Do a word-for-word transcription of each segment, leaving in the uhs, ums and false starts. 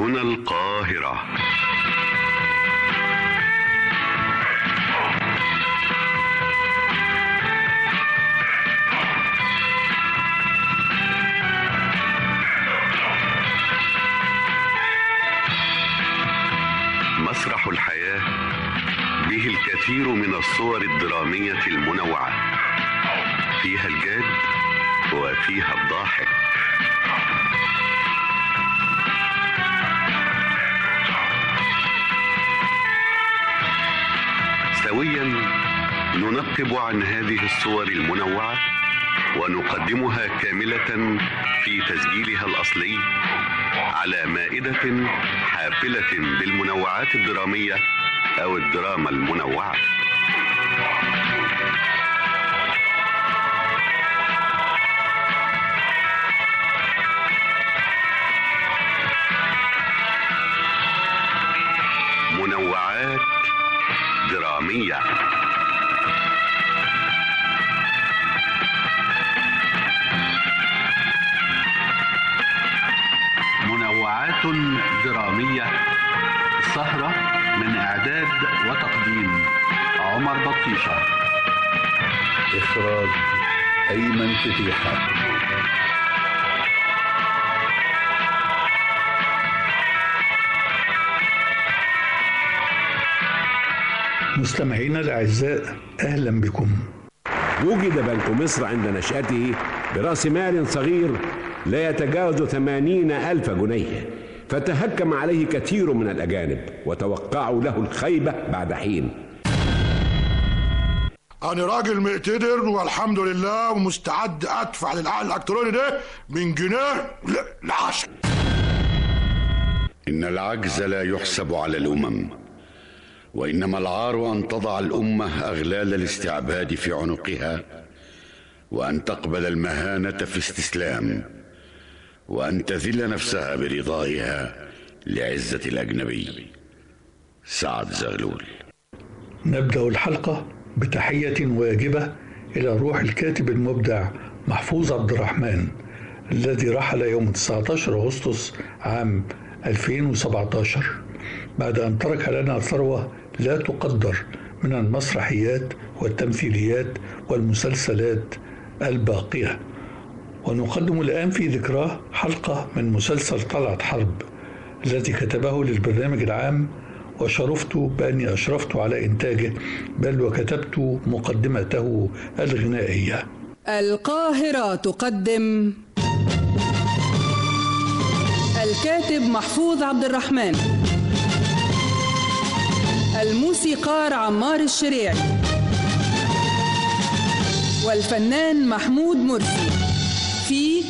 هنا القاهرة. مسرح الحياة به الكثير من الصور الدرامية المنوعة، فيها الجاد وفيها الضاحك. سويا ننقب عن هذه الصور المنوعة ونقدمها كاملة في تسجيلها الأصلي على مائدة حافلة بالمنوعات الدرامية أو الدراما المنوعة. منوعات درامية. منوعات درامية، سهرة من إعداد وتقديم عمر بطيشة، إخراج أيمن فتيحة. مستمعينا الأعزاء، أهلا بكم. وجد بنك مصر عند نشأته برأس مال صغير لا يتجاوز ثمانين ألف جنيه، فتهكم عليه كثير من الأجانب وتوقعوا له الخيبة بعد حين. أنا راجل مقتدر والحمد لله ومستعد أدفع للعقد الإلكتروني ده من جنيه لعشرة. إن العجز لا يحسب على الأمم، وإنما العار أن تضع الأمة أغلال الاستعباد في عنقها، وأن تقبل المهانة في استسلام، وأن تذل نفسها برضائها لعزة الأجنبي. سعد زغلول. نبدأ الحلقة بتحية واجبة إلى روح الكاتب المبدع محفوظ عبد الرحمن، الذي رحل يوم تسعة عشر أغسطس عام ألفين وسبعة عشر بعد أن ترك لنا ثروة لا تقدر من المسرحيات والتمثيليات والمسلسلات الباقية. ونقدم الآن في ذكراه حلقة من مسلسل طلعت حرب الذي كتبه للبرنامج العام، وشرفت بأني أشرفت على إنتاجه، بل وكتبت مقدمته الغنائية. القاهرة تقدم الكاتب محفوظ عبد الرحمن، الموسيقار عمار الشريعي، والفنان محمود مرسي في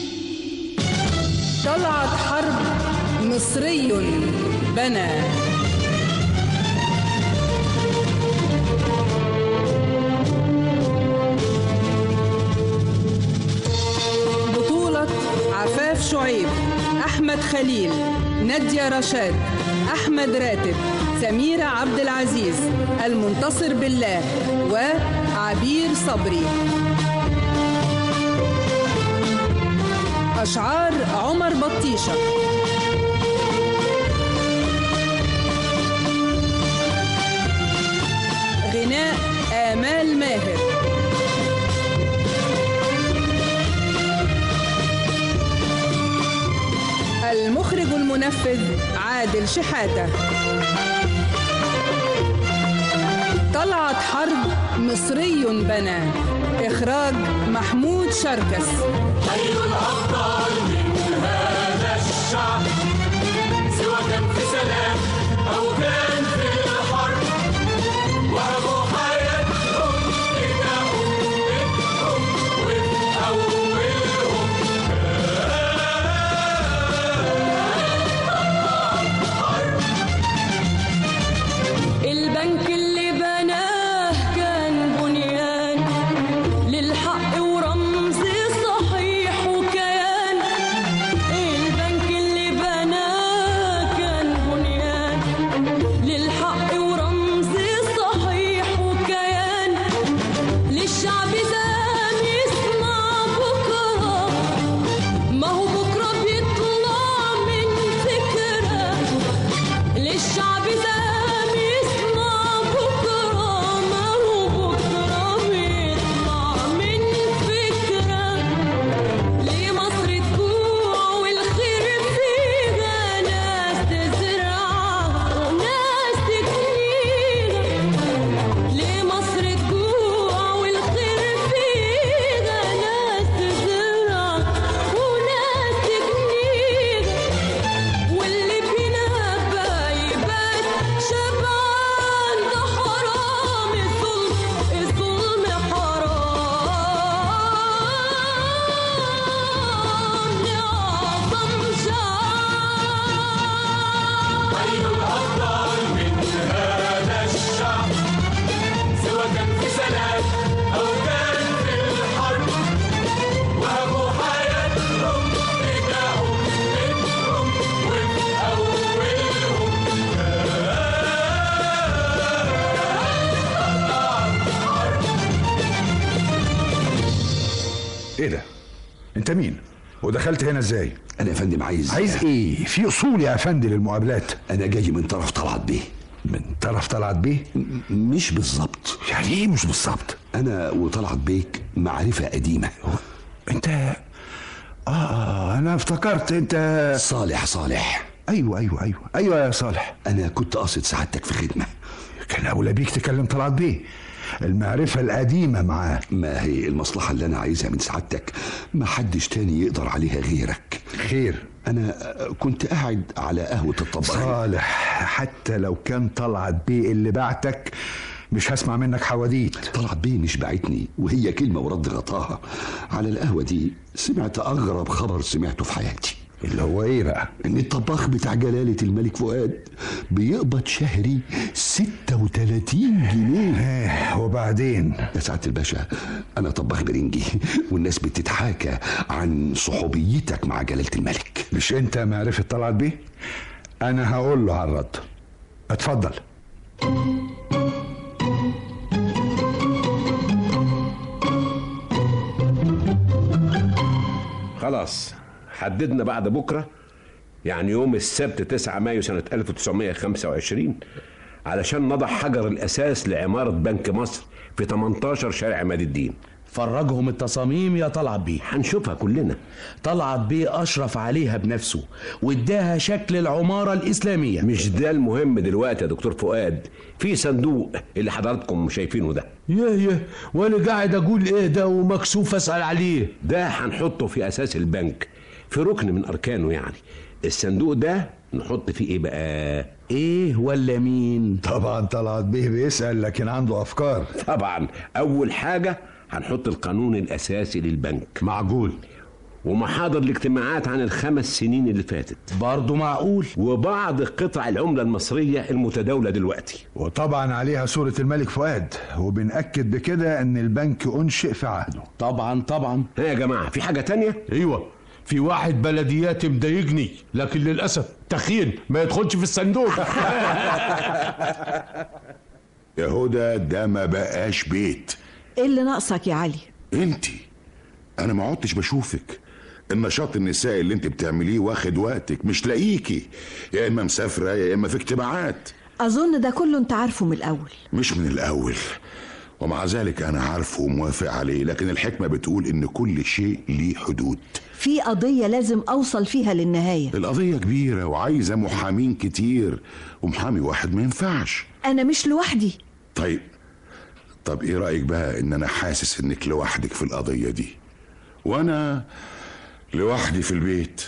طلعت حرب مصري بنى. بطولة عفاف شعيب، أحمد خليل، نادية رشاد، أحمد راتب، سميرة عبد العزيز، المنتصر بالله، وعبير صبري. أشعار عمر بطيشة. غناء آمال ماهر. المخرج المنفذ عادل شحاتة. طلعت حرب مصري بنى، إخراج محمود شركس. خير الأبطال من هذا الشعب، سواء كان في سلام أو كان في الحرب، وهبوا حياتهم إلى أمتهم وفي أولهم حرب. البنك اللي بناه كان بنيان للحق ورمز صحيح وكيان. البنك اللي بناه كان بنيان انت مين ودخلت هنا ازاي؟ انا يا فندم عايز عايز ايه؟ في اصول يا افندي للمقابلات. انا جاي من طرف طلعت بيه. من طرف طلعت بيه؟ مش بالظبط. يعني ايه مش بالظبط؟ انا وطلعت بيك معرفة قديمة. انت اه انا افتكرت انت صالح. صالح ايوه ايوه ايوه ايوه يا صالح. انا كنت قاصد سعادتك في خدمة. كان اولى بيك تكلم طلعت بيه، المعرفة القديمة معاه. ما هي المصلحة اللي انا عايزها من سعادتك ما حدش تاني يقدر عليها غيرك. خير؟ انا كنت قاعد على قهوة الطباخ. صالح، حتى لو كان طلعت بيه اللي بعتك مش هسمع منك حواديت. طلعت بيه مش بعتني، وهي كلمة ورد غطاها. على القهوة دي سمعت اغرب خبر سمعته في حياتي. اللي هو ايه بقى؟ ان الطباخ بتاع جلالة الملك فؤاد بيقبض شهري ستة وتلاتين جنيه. وبعدين؟ يا سعادة الباشا، انا طباخ برنجي والناس بتتحاكى عن صحوبيتك مع جلالة الملك. مش انت معرفة طلعت بيه؟ انا هقول له على الرد. اتفضل. خلاص حددنا بعد بكرة، يعني يوم السبت تسعة مايو سنة ألف وتسعمائة وخمسة وعشرين، علشان نضع حجر الأساس لعمارة بنك مصر في ثمانية عشر شارع عماد الدين. فرجهم التصاميم يا طلعت بيه. هنشوفها كلنا. طلعت بيه أشرف عليها بنفسه واداها شكل العمارة الإسلامية. مش ده المهم دلوقتي يا دكتور فؤاد، في صندوق اللي حضراتكم شايفينه ده. يه يه وانا قاعد اقول ايه ده ومكسوف اسأل عليه. ده هنحطه في أساس البنك، في ركن من أركانه يعني. الصندوق ده نحط فيه ايه بقى؟ ايه ولا مين؟ طبعا طلعت بيه بيسأل لكن عنده أفكار. طبعا أول حاجة هنحط القانون الأساسي للبنك. معقول. ومحاضر الاجتماعات عن الخمس سنين اللي فاتت. برضو معقول. وبعض قطع العملة المصرية المتداولة دلوقتي. وطبعا عليها صورة الملك فؤاد، وبنأكد بكده ان البنك انشئ في عهده. طبعا طبعا. ها يا جماعة، في حاجة تانية؟ ايوه، في واحد بلديات مضايقني لكن للأسف تخين ما يدخلش في الصندوق. يا هدى ده ما بقاش بيت. ايه اللي ناقصك يا علي؟ انتي انا ما عدتش بشوفك. النشاط النسائي اللي انت بتعمليه واخد وقتك، مش لاقيكي، يا اما مسافره يا اما في اجتماعات. اظن ده كله انت عارفه من الاول. مش من الاول، ومع ذلك انا عارفه وموافق عليه، لكن الحكمه بتقول ان كل شيء ليه حدود. في قضيه لازم اوصل فيها للنهايه. القضيه كبيره وعايزه محامين كتير، ومحامي واحد ما ينفعش. انا مش لوحدي. طيب طب ايه رايك بقى ان انا حاسس انك لوحدك في القضيه دي وانا لوحدي في البيت؟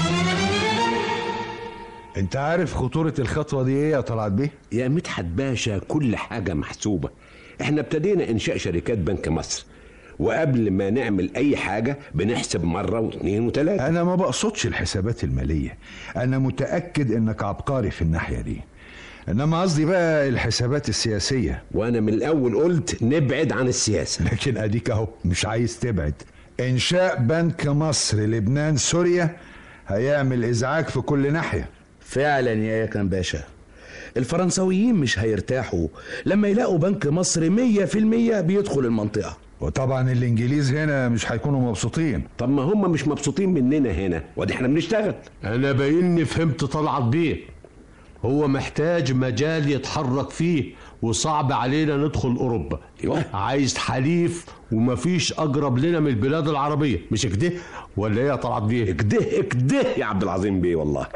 انت عارف خطورة الخطوة دي ايه يا طلعت بيه؟ يا مدحت باشا، كل حاجة محسوبة. احنا ابتدينا انشاء شركات بنك مصر، وقبل ما نعمل اي حاجة بنحسب مرة واثنين وثلاثة. انا ما بقصدش الحسابات المالية، انا متأكد انك عبقري في الناحية دي، انما قصدي بقى الحسابات السياسية. وانا من الاول قلت نبعد عن السياسة، لكن اديك اهو مش عايز تبعد. انشاء بنك مصر لبنان سوريا هيعمل ازعاج في كل ناحية. فعلا يا يكن باشا، الفرنساويين مش هيرتاحوا لما يلاقوا بنك مصر مية في المية بيدخل المنطقة. وطبعا الانجليز هنا مش هيكونوا مبسوطين. طب ما هم مش مبسوطين مننا هنا، ودي احنا بنشتغل. انا باينني فهمت طلعت بيه، هو محتاج مجال يتحرك فيه، وصعب علينا ندخل اوروبا. ايوه، عايز حليف ومفيش اقرب لنا من البلاد العربية، مش كده ولا ايه يا طلعت بيه؟ كده كده يا عبد العظيم بيه والله.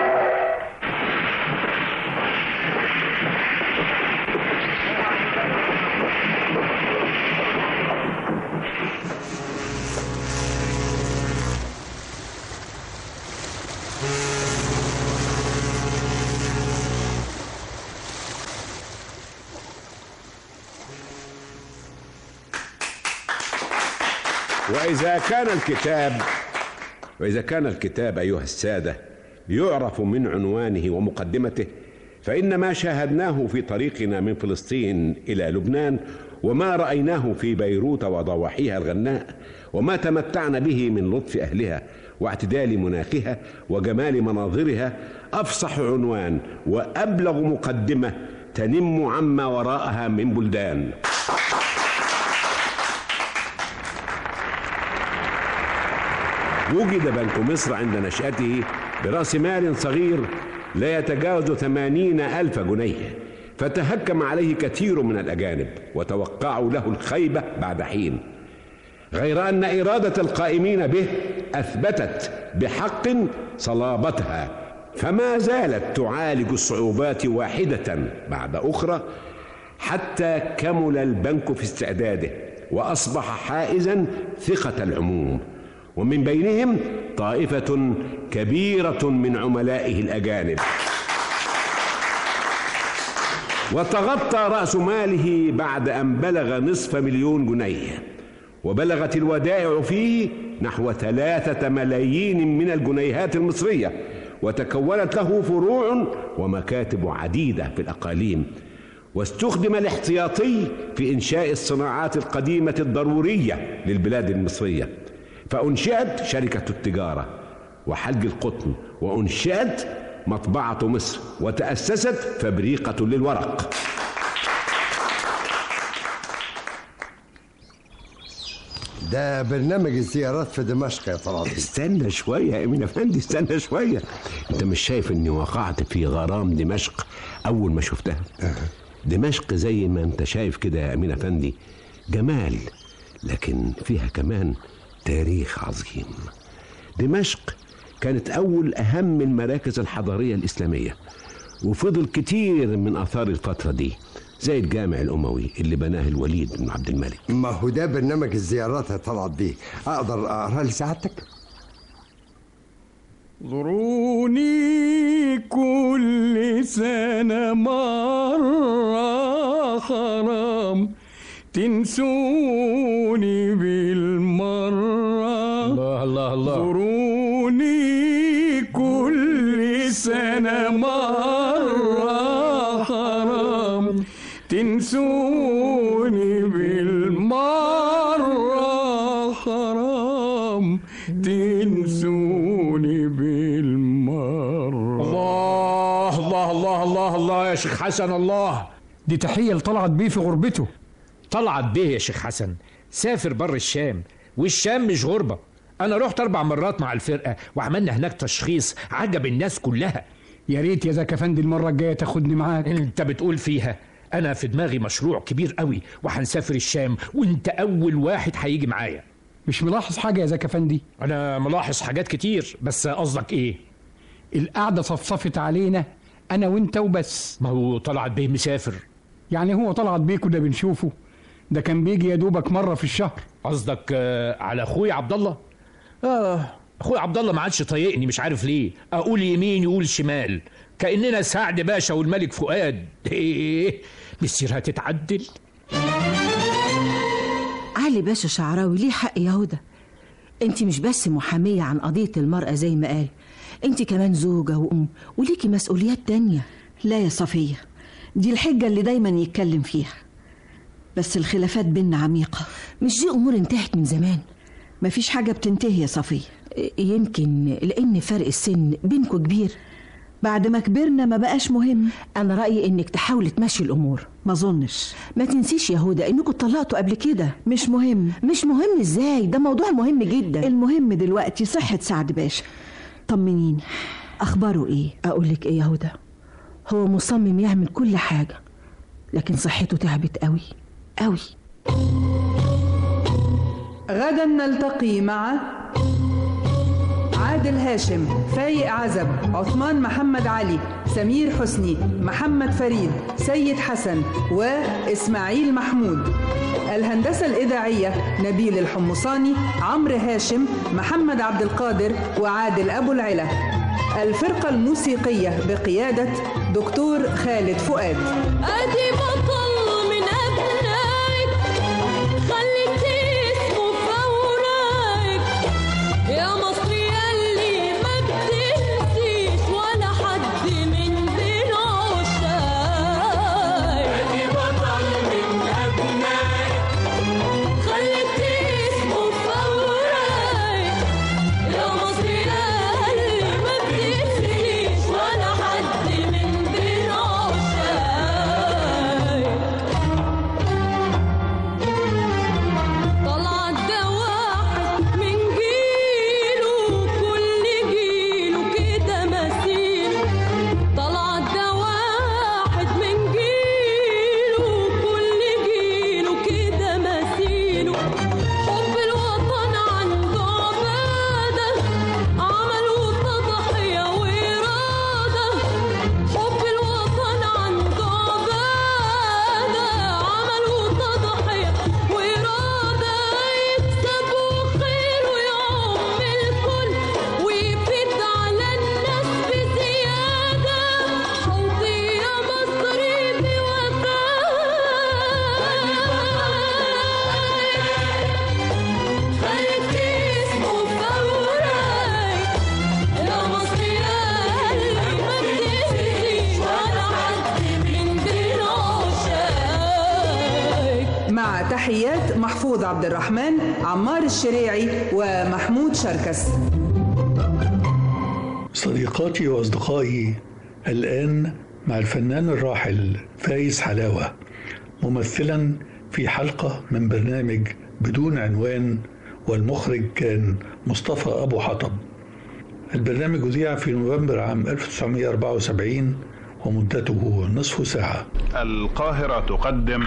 وإذا كان الكتاب وإذا كان الكتاب أيها السادة يعرف من عنوانه ومقدمته، فإن ما شاهدناه في طريقنا من فلسطين إلى لبنان، وما رأيناه في بيروت وضواحيها الغناء، وما تمتعنا به من لطف أهلها واعتدال مناخها وجمال مناظرها، أفصح عنوان وأبلغ مقدمة تنم عما وراءها من بلدان. وجد بنك مصر عند نشأته برأس مال صغير لا يتجاوز ثمانين ألف جنيه، فتهكم عليه كثير من الأجانب وتوقعوا له الخيبة بعد حين، غير أن إرادة القائمين به أثبتت بحق صلابتها، فما زالت تعالج الصعوبات واحدة بعد أخرى حتى كمل البنك في استعداده وأصبح حائزا ثقة العموم، ومن بينهم طائفة كبيرة من عملائه الأجانب. وتغطى رأس ماله بعد أن بلغ نصف مليون جنيه، وبلغت الودائع فيه نحو ثلاثة ملايين من الجنيهات المصرية، وتكونت له فروع ومكاتب عديدة في الأقاليم، واستخدم الاحتياطي في إنشاء الصناعات القديمة الضرورية للبلاد المصرية، فأنشئت شركة التجارة وحلق القطن، وأنشئت مطبعة مصر، وتأسست فبريقة للورق. ده برنامج الزيارات في دمشق يا طلعت. استنى شوية يا أمين أفندي، استنى شوية. أنت مش شايف إني وقعت في غرام دمشق أول ما شفتها؟ دمشق زي ما أنت شايف كده يا أمين أفندي جمال، لكن فيها كمان تاريخ عظيم. دمشق كانت أول أهم المراكز الحضارية الإسلامية، وفضل كتير من آثار الفترة دي زي الجامع الأموي اللي بناه الوليد بن عبد الملك. ما هو ده برنامج الزيارات يا طلعت بيه، أقدر أقرأ لسعادتك؟ زوروني كل سنة مرة حرام تنسوني بالمرة. الله الله الله. زوروني كل سنة مرة حرام تنسوني بالمرة، حرام تنسوني بالمرة. الله الله الله الله الله يا شيخ حسن، الله. دي تحية لطلعت بيه في غربته. طلعت بيه يا شيخ حسن سافر بر الشام، والشام مش غربة. أنا رحت أربع مرات مع الفرقة وعملنا هناك تشخيص عجب الناس كلها. يا ريت يا زكي أفندي المرة الجاية تاخدني معاك. أنت بتقول فيها. أنا في دماغي مشروع كبير قوي وهنسافر الشام، وأنت أول واحد هيجي معايا. مش ملاحظ حاجة يا زكي أفندي؟ أنا ملاحظ حاجات كتير، بس قصدك إيه؟ القعدة صفصفت علينا أنا وأنت وبس. ما هو طلعت بيه مسافر. يعني هو طلعت بيه كنا بنشوفه؟ ده كان بيجي يا دوبك مرة في الشهر. قصدك آه على أخوي عبد الله؟ آه أخوي عبد الله ما عادش طايقني، مش عارف ليه. أقول يمين يقول شمال، كأننا سعد باشا والملك فؤاد. إيه مصير هتتعدل. علي باشا شعراوي ليه حق يا هدى. انت مش بس محامية عن قضية المرأة زي ما قال، انت كمان زوجة وأم وليكي مسؤوليات تانية. لا يا صفية، دي الحجة اللي دايما يتكلم فيها، بس الخلافات بينا عميقة. مش دي أمور انتهت من زمان؟ مفيش حاجة بتنتهي يا صفية. يمكن لأن فرق السن بينكوا كبير. بعد ما كبرنا ما بقاش مهم. أنا رأيي إنك تحاولي تمشي الأمور. ما ظنش. ما تنسيش يا هدى إنكوا اتطلقتوا قبل كده. مش مهم. مش مهم إزاي؟ ده موضوع مهم جدا. المهم دلوقتي صحة سعد باشا. طمنيني، أخباره إيه؟ أقولك إيه يا هدى، هو مصمم يعمل كل حاجة، لكن صحته تعبت قوي قوي. غدا نلتقي مع عادل هاشم، فايق عزب، عثمان محمد علي، سمير حسني، محمد فريد، سيد حسن وإسماعيل محمود. الهندسة الإذاعية نبيل الحمصاني، عمرو هاشم، محمد عبد القادر وعادل أبو العلا. الفرقة الموسيقية بقيادة دكتور خالد فؤاد. أدي بطل من أبنائك خليت اسمه في أوراقك يا مصر ياللي ما بتنسيش ولا حد من بين عشاقك. أدي بطل من أبنائك خليت اسمه في أوراقك يا مصر ياللي ما بتنسيش ولا حد من بين عشاقك. مع تحيات محفوظ عبد الرحمن، عمار الشريعي ومحمود شركس. صديقاتي وأصدقائي، الآن مع الفنان الراحل فايز حلاوة ممثلا في حلقة من برنامج بدون عنوان، والمخرج كان مصطفى أبو حطب. البرنامج أذيع في نوفمبر عام ألف وتسعمائة وأربعة وسبعين ومدته نصف ساعة. القاهرة تقدم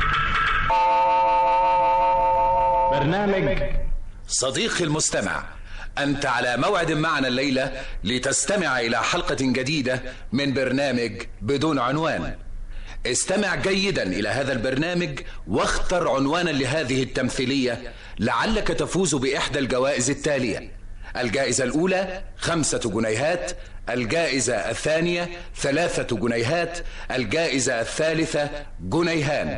برنامج صديقي المستمع. أنت على موعد معنا الليلة لتستمع إلى حلقة جديدة من برنامج بدون عنوان. استمع جيدا إلى هذا البرنامج واختر عنوانا لهذه التمثيلية لعلك تفوز بإحدى الجوائز التالية: الجائزة الأولى خمسة جنيهات، الجائزة الثانية ثلاثة جنيهات، الجائزة الثالثة جنيهان.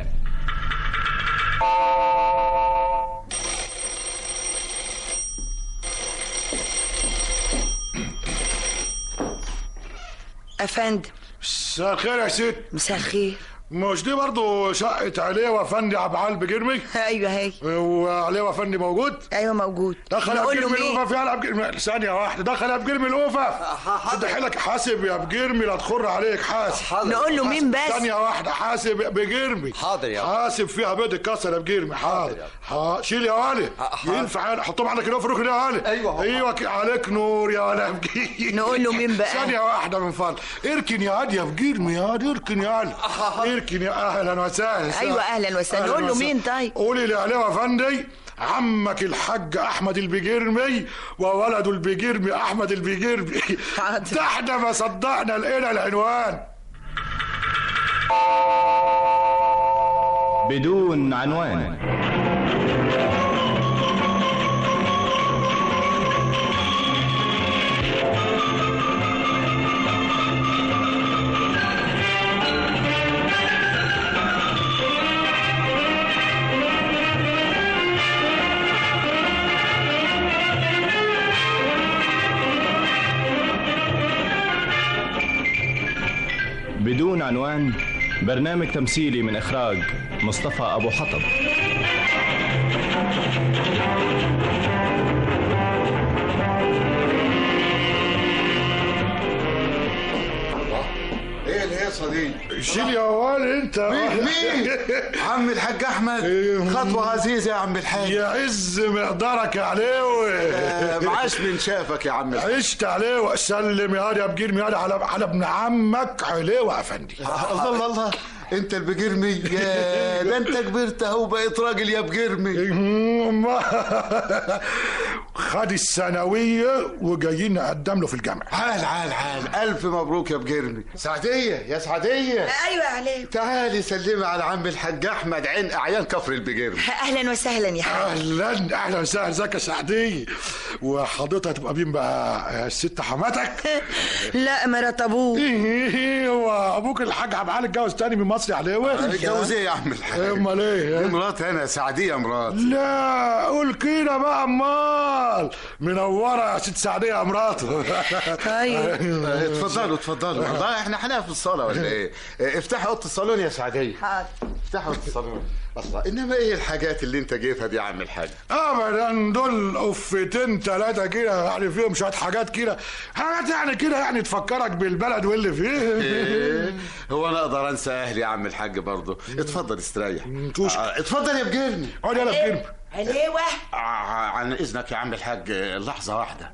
أفندم. مساء الخير يا ست. مساء الخير. مش دي برضو شقة عليوة فندي عبعال بجرمي؟ ايوه هي. وعليوة فندي موجود؟ ايوه موجود. دخل يا بجرمي الأوفة فيها بجرمي. ثانية واحدة، دخل يا بجرمي الأوفة. شد حيلك، حاسب يا بجرمي لا تخر عليك، حاسب. نقول له مين بس؟ ثانية واحدة، حاسب يا بجرمي. حاضر يا حاسب فيها بيض اتكسر يا بجرمي. حاضر. حاضر. شيل يا والي. ينفع حطهم عندك هنا في الركن يا والي. ايوه ايوه عليك نور يا ولا بجرمي. نقول له مين بقى؟ ثانية واحدة من فضلك. اركن يا واد يا بجرمي يا واد، اركن يا واد. اركن يا أهلا وسهلا. ايوه اهلا وسهلا. قول له مين طيب؟ قولي لي عليه افندي، عمك الحاج احمد البجرمي وولده البجرمي احمد البجرمي. ده احنا ما صدقنا لقينا العنوان. بدون عنوان. بدون عنوان، برنامج تمثيلي من إخراج مصطفى أبو حطب. ايه الهيصه دي؟ شيل يا والي انت. مين مين؟ عم الحاج احمد. خطوه عزيزه يا عم الحاج. يعز مقدارك يا عليوي. آه معاش من شافك يا عم الحاج. عشت عليوي. سلم يا واد يا بجرمي على على ابن عمك عليوي يا افندي. الله الله الله، انت البجرمي؟ يا ده انت كبرت اهو بقيت راجل يا بجرمي. خد الثانويه وجايين نقدم له في الجامعه. عال عال عال، الف مبروك يا بجرمي. سعديه يا سعديه. ايوه عليك. تعالي سلمي على عم الحاج احمد عين اعيان كفر البجرمي. اهلا وسهلا يا حاج. اهلا اهلا وسهلا. ازيك يا سعديه؟ وحضرتك هتبقى مين بقى؟ الست حماتك؟ لا مرات ابوك. ايه هو ابوك الحاج عبد العال اتجوز تاني من مصري عليوي؟ اتجوز ايه يا عم الحاج؟ امال ايه؟ دي مرات انا سعديه مرات. لا قول كده بقى. امال منوره يا ست سعديه يا مراته. ايوه اتفضلوا اتفضلوا. والله احنا هنقف في الصاله ولا ايه؟ افتحي اوضه الصالون يا سعديه. حاضر. افتحي اوضه الصالون. اصلا انما ايه الحاجات اللي انت جايبها دي يا عم الحاج؟ ابدا دول قفتين ثلاثه كده يعني فيهم شويه حاجات كده، حاجات يعني كده يعني تفكرك بالبلد واللي فيه. إيه؟ هو انا اقدر انسى اهلي يا عم الحاج برضه؟ اتفضل استريح. آه اتفضل يا بجرمي. اقعد يلا بجرمي. عليوه. آه عن اذنك يا عم الحاج لحظه واحده.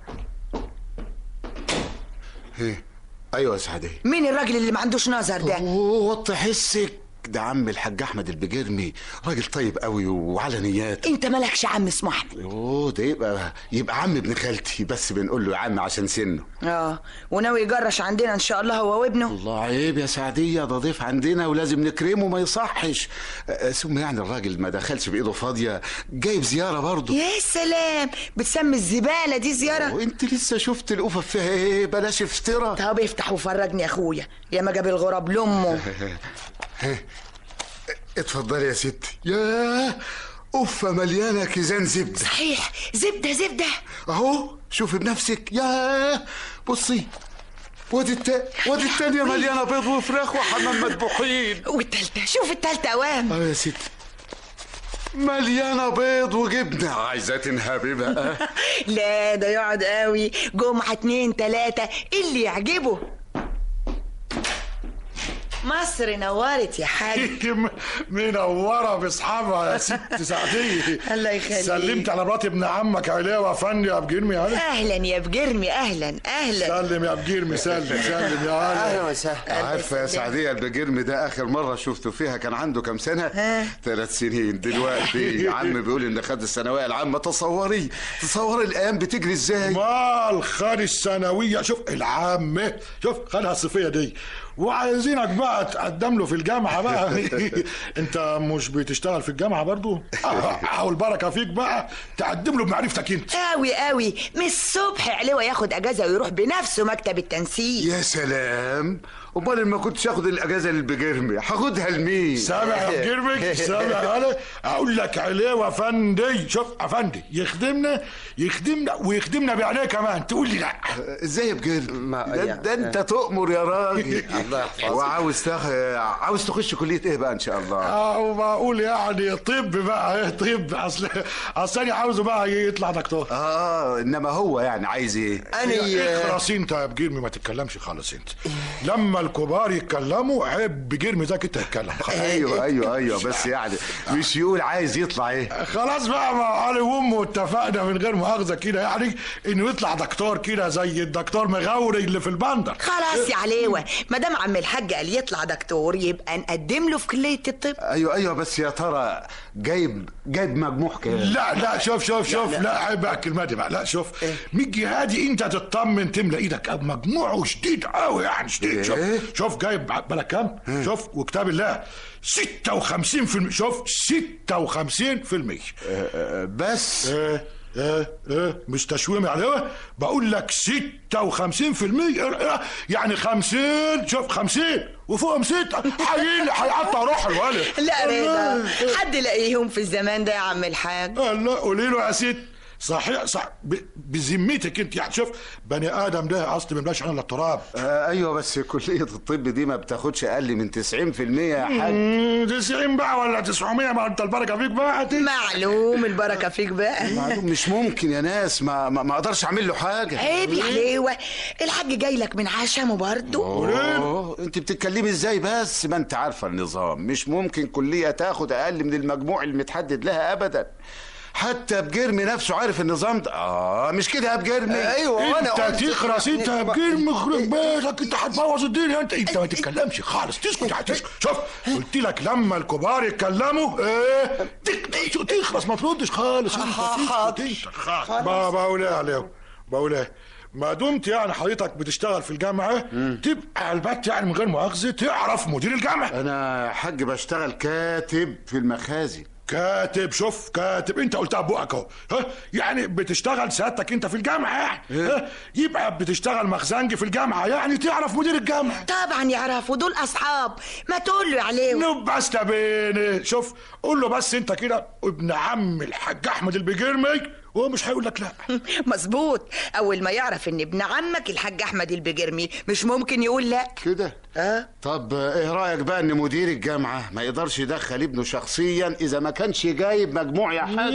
ايه ايوه يا سعديه. مين الراجل اللي ما عندوش نظر ده؟ وطي حسك، ده عم الحاج احمد البجرمي، راجل طيب قوي وعلى نيات. انت مالكش عم اسمه احمد؟ اوه ده يبقى يبقى عم ابن خالتي، بس بنقول له يا عم عشان سنه. اه وناوي يجرش عندنا ان شاء الله هو وابنه؟ الله عيب يا سعديه، ده ضيف عندنا ولازم نكرمه، ما يصحش. ثم يعني الراجل ما دخلش بايده فاضيه، جايب زياره برضه. يا سلام، بتسمي الزباله دي زياره؟ وانت لسه شفت القفف فيها ايه؟ بلاش افترا. طب افتح وفرجني يا اخويا، يا ما جاب الغراب لامه. اتفضلي يا ستي. ياه قفه مليانه كيزان زبده. صحيح زبده زبده اهو شوفي بنفسك. ياه بصي، ودي التا ودي التانية مليانه بيض وفراخ وحمام مذبوحين. والتالتة شوف التالتة اوام. اه يا ستي مليانه بيض وجبنه، عايزه تنهبي بقى. لا ده يقعد قوي، جمعة اتنين تلاتة اللي يعجبه. مصر نورت يا حاج. منوره باصحابها يا ست سعديه. الله يخليك. سلمت على مرات ابن عمك علاوه يا فندم يا بجرمي يا علي. اهلا يا بجرمي، اهلا اهلا. سلم يا بجرمي، سلم سلم يا علي. اهلا وسهلا. عارفه يا سعديه البجرمي ده اخر مره شفته فيها كان عنده كام سنه؟ ثلاث سنين. دلوقتي عم بيقول ان خد الثانويه العامه. تصوري تصوري الايام بتجري ازاي. مال خد الثانويه، شوف العامه، شوف خدها الصيفيه دي، وعايزينك بقى تقدم له في الجامعه بقى. انت مش بتشتغل في الجامعه برضو؟ حاول بركه فيك بقى تقدم له بمعرفتك انت. قوي قوي، من الصبح علوة ياخد اجازه ويروح بنفسه مكتب التنسيق. يا سلام، امال ما كنتش اخد الاجازه للبجرمي هاخدها لمين؟ سامع يا بجرمي، سامع انا اقول لك عليه افندي. شوف افندي يخدمنا يخدمنا ويخدمنا بعينيه كمان، تقول لي لا ازاي يا بجرمي؟ ده, ده انت تؤمر يا راجل. الله يحفظك. وعاوز تخ... عاوز تخش كليه ايه بقى ان شاء الله؟ اه بقول يعني طب بقى. ايه طب؟ اصل اصل انا عاوزه بقى يطلع دكتور. اه انما هو يعني عايز ايه؟ انا اخرس انت يا بجرمي، ما تتكلمش خالص انت. لما الكبار يتكلموا عيب بجرمي ذاك انت تتكلم. ايوه ايوه ايوه بس يعني مش يقول عايز يطلع ايه. خلاص بقى، ما انا وامه اتفقنا من غير مؤاخذه كده يعني انه يطلع دكتور كده زي الدكتور مغاوري اللي في البندر. خلاص يا عليوه، ما دام عم الحاج قال يطلع دكتور يبقى نقدم له في كليه الطب. ايوه ايوه بس يا ترى جايب جايب مجموع كام؟ لا لا شوف شوف شوف لا عيب بقى الكلمه دي بقى. لا شوف من جهادي انت تطمن تملى ايدك مجموعه شديد قوي يعني شديد. شوف شوف جايب بالك كام؟ شوف وكتاب الله ستة وخمسين في المية. شوف ستة وخمسين في المية بس. ايه ايه ايه مش تشويمي عليه، بقول لك ستة وخمسين في المية يعني خمسين. شوف خمسين وفوقهم ستة حيين هيقطع روح الولد. لا رضا، حد لاقيهم في الزمان ده يا عم الحاج. لا قولي له يا ست. صحيح صح بذمتك انت يعني. شوف بني ادم ده اصل ما بلاش الا التراب. آه ايوه بس كليه الطب دي ما بتاخدش اقل من تسعين في المية يا حاج. تسعين بقى ولا تسعمية؟ ما انت البركه فيك بقى. معلوم البركه فيك بقى. معلوم مش ممكن يا ناس، ما ما, ما اقدرش اعمل له حاجه. عيب يا حليوه، الحاج جاي لك من عشمه برضه. اوه انت بتتكلمي ازاي بس؟ ما انت عارفه النظام، مش ممكن كليه تاخد اقل من المجموع المتحدد لها ابدا. حتى بجرمي نفسه عارف النظام ده. اه مش كده يا بجرمي؟ ايوه انت تخرس انت يا بجرمي، خرب بيتك انت هتبوظ الدنيا. انت انت ما تتكلمش خالص، تسكت هتسكت. شوف قلت لك لما الكبار يتكلموا ايه تخرس ما تردش خالص. انت انت بقول ايه عليهم بقول ايه ما دمت يعني حضرتك بتشتغل في الجامعه مم. تبقى البت يعني من غير مؤاخذه تعرف مدير الجامعه. انا حاج بشتغل كاتب في المخازن. كاتب؟ شوف كاتب انت قلتها ببقك اهو. ها يعني بتشتغل سيادتك انت في الجامعه يعني. ها يبقى بتشتغل مخزنجي في الجامعه يعني تعرف مدير الجامعه. طبعا يعرفوا، دول اصحاب. ما تقول له عليهم. نبقى استبيني. شوف قول له بس انت كده ابن عم الحاج احمد البجرمي وهو مش هيقول لك لا. مظبوط، اول ما يعرف ان ابن عمك الحاج احمد البجرمي مش ممكن يقول لا كده. اه طب ايه رايك بقى ان مدير الجامعه ما يقدرش يدخل ابنه شخصيا اذا ما كانش جايب مجموع يا حاج؟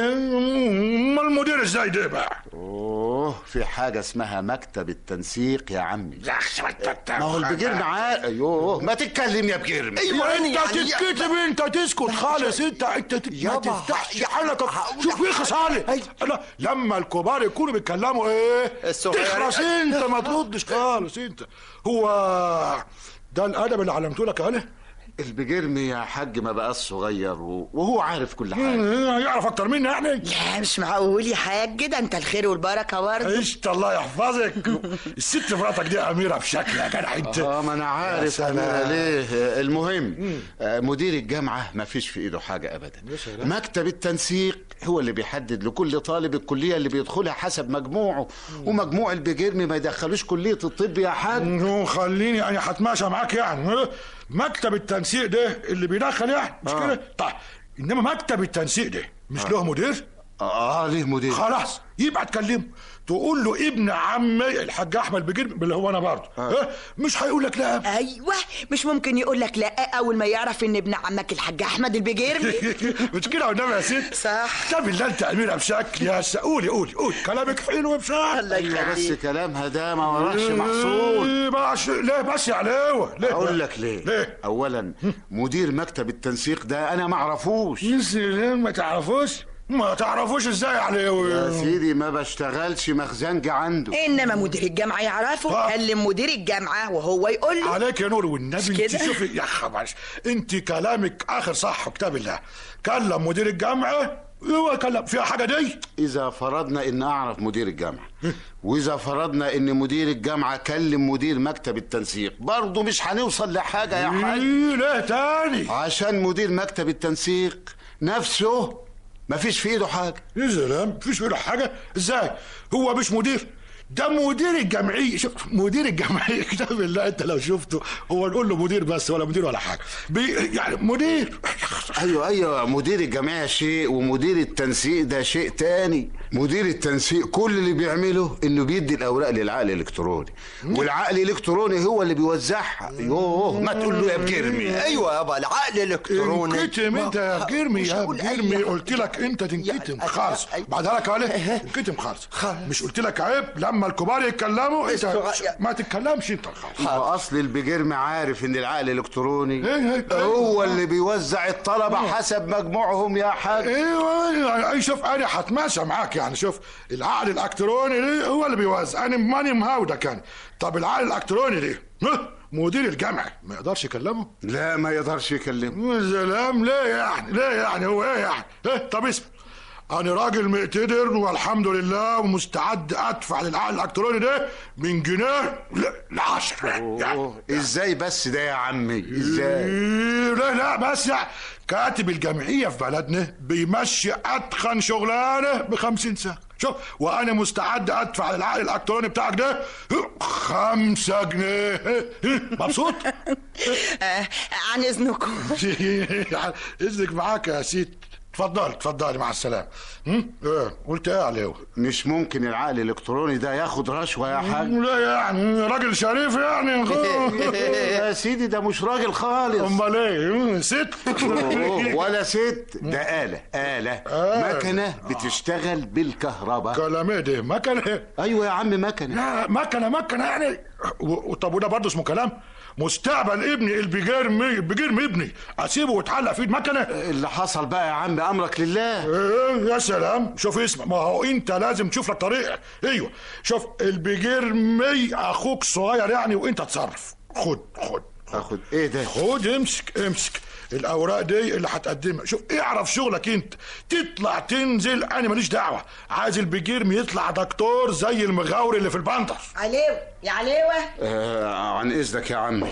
ما المدير ازاي ده بقى؟ اوه في حاجه اسمها مكتب التنسيق يا عمي. ما هو البجرمي عا... ايوه ما تتكلم يا بجرمي. ايوه انت تتكتب انت تسكت خالص. انت انت ما تفتحش حالك. شوف يخص علي. لا لما الكبار يكونوا بيتكلموا ايه تخرس انت ما تردش خالص. انت هو ده الادب اللي علمته لك انا؟ البجرمي يا حاج ما بقاش صغير وهو عارف كل حاجه. يعرف اكتر مني يعني؟ لا مش معقول يا حاج، ده انت الخير والبركه برضه. عشت الله يحفظك. الست مراتك دي اميره في شكل يا جدع انت. اه ما انا عارف انا ليه. المهم مدير الجامعه ما فيش في ايده حاجه ابدا. مكتب التنسيق هو اللي بيحدد لكل طالب الكليه اللي بيدخلها حسب مجموعه، ومجموع البجرمي ما يدخلوش كليه الطب يا حاج. خليني يعني هتماشى معاك يعني. مكتب التنسيق ده اللي بيدخل يعني مش آه. كده؟ طيب انما مكتب التنسيق ده مش آه. له مدير؟ اه ليه مدير؟ خلاص يبقى تكلمه تقول له ابن عمي الحاج احمد بجرمي اللي هو انا برضه آه. مش هيقول لك لا. ايوه مش ممكن يقول لك لا اول ما يعرف ان ابن عمك الحاج احمد البجرمي. مش كده والنبي يا ست؟ صح. طب اللي انت اميره بشكل يا س... قولي قولي قولي كلامك حلو بشكل. الله يخليك. بس كلامها ده ما وراش محصول. بس ليه بس يا علوه؟ ليه؟ اقول لك ليه؟ ليه؟ اولا مدير مكتب التنسيق ده انا ما اعرفوش. ليه ما تعرفوش؟ ما تعرفوش ازاي عليه يا سيدي ما بشتغلش مخزنجي عنده. انما مدير الجامعه يعرفه. كلم مدير الجامعه وهو يقول له. عليك يا نور والنبي انت شوفي يا خبر انت كلامك اخر صح كتاب الله. كلم مدير الجامعه هو كلم فيها حاجه دي. اذا فرضنا ان اعرف مدير الجامعه واذا فرضنا ان مدير الجامعه كلم مدير مكتب التنسيق برضه مش هنوصل لحاجه يا حاج. ليه تاني؟ عشان مدير مكتب التنسيق نفسه مفيش في ايده حاجه. يا سلام مفيش في ايده حاجه ازاي؟ هو مش مدير ده مدير الجمعيه. شوف مدير الجمعيه كتاب الله انت لو شفته هو نقول له مدير بس ولا مدير ولا حاجه بي يعني مدير. ايوه ايوه مدير الجمعيه شيء ومدير التنسيق ده شيء تاني. مدير التنسيق كل اللي بيعمله انه بيدي الاوراق للعقل الالكتروني والعقل الالكتروني هو اللي بيوزعها. يوه ما تقول له يا بجرمي. ايوه يابا العقل الالكتروني. انكتم انت يا بجرمي يا بجرمي قلت لك انت تنكتم خالص بعدها لك عليه انكتم خالص. مش قلت لك عيب لما الكبار يتكلموا انت ما تتكلمش انت خالص. اصل البجرمي عارف ان العقل الالكتروني هو اللي بيوزع الطلبه حسب مجموعهم يا حاج. ايوه اي شوف انا هتماشى معاك يعني. شوف العقل الالكتروني هو اللي بيوزع. انا ماني مهاوده كان. طب العقل الالكتروني ليه مدير الجامعه ما يقدرش يكلمه؟ لا ما يقدرش يكلمه. يا سلام ليه يعني؟ ليه يعني هو ايه يعني؟ ايه طب اسمع أنا راجل مقتدر والحمد لله ومستعد أدفع للعقل الإلكتروني ده من جنيه لعشرة. يعني إزاي بس ده يا عمي؟ إزاي؟ لا لا بس يعني كاتب الجمعية في بلدنا بيمشي أتخن شغلانة بخمسين سنة. شوف وأنا مستعد أدفع للعقل الإلكتروني بتاعك ده خمسة جنيه. مبسوط؟ عن إذنكم. إذنك معاك يا سيدي. اتفضل اتفضل مع السلامه. ايه قلت ايه عليه؟ مش ممكن العقل الالكتروني ده ياخد رشوه يا حاج. لا يعني راجل شريف يعني. يا سيدي ده مش راجل خالص. امال ايه؟ ست؟ ولا ست ده آلة آلة مكنه بتشتغل بالكهرباء. كلام ايه ده؟ مكنه؟ ايوه يا عم مكنه. لا مكنه مكنه يعني. طب وده برضه اسمه كلام؟ مستقبل ابني البجرمي البجرمي ابني اسيبه ويتعلق في مكنه؟ اللي حصل بقى يا عم امرك لله. ايه يا سلام. شوف اسمع ما هو انت لازم تشوف لك طريقه. ايوه شوف البجرمي اخوك صغير يعني وانت تصرف. خد خد اخد ايه ده؟ خد امسك امسك الاوراق دي اللي هتقدمها. شوف اعرف شغلك انت تطلع تنزل انا ماليش دعوه. عايز البجرمي يطلع دكتور زي المغاوري اللي في البندر. عليوه يا عليوه. آه عن اذنك يا عمي.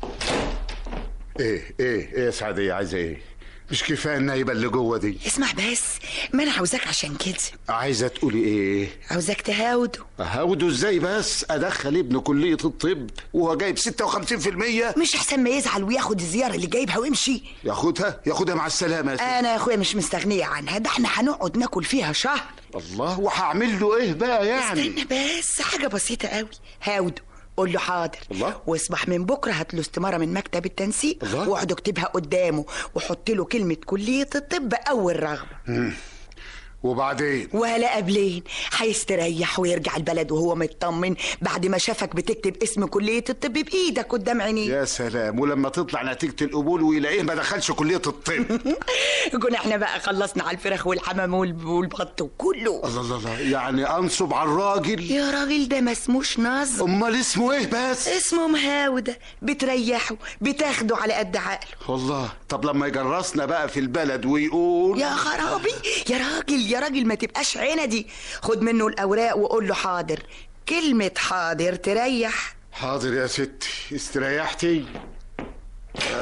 ايه ايه ايه يا سعديه عايزه ايه؟ مش كفايه النايبه اللي جوه دي؟ اسمع بس ما انا عاوزاك عشان كده. عايزه تقولي ايه؟ عاوزاك تهاوده. اهاوده ازاي بس؟ ادخل ابنه كليه الطب وهو جايب ستة وخمسين في المية. مش احسن ما يزعل وياخد الزياره اللي جايبها ويمشي؟ ياخدها ياخدها مع السلامه يا سيدي. انا يا اخويا مش مستغنيه عنها. ده احنا هنقعد ناكل فيها شهر. الله وهعمل له ايه بقى يعني؟ استنى بس حاجه بسيطه قوي. هاوده قول له حاضر. الله. واصبح من بكره هات له استماره من مكتب التنسيق واقعد اكتبها قدامه وحط له كلمه كليه الطب اول رغبه. مم. وبعدين ولا قبلين هيستريح ويرجع البلد وهو مطمن بعد ما شافك بتكتب اسم كليه الطب بايدك قدام عينيه. يا سلام. ولما تطلع نتيجه القبول ويلاقيه ما دخلش كليه الطب كنا احنا بقى خلصنا على الفراخ والحمام والبط وكله. الله الله الله. يعني انصب على الراجل؟ يا راجل ده ما اسموش نصب. امال اسمه ايه بس؟ اسمه مهاوده. بتريحه بتاخده على قد عقله. والله. طب لما يجرسنا بقى في البلد ويقول يا خرابي يا راجل يا راجل ما تبقاش عندي. خد منه الاوراق وقول له حاضر. كلمه حاضر تريح. حاضر يا ستي. استريحتي.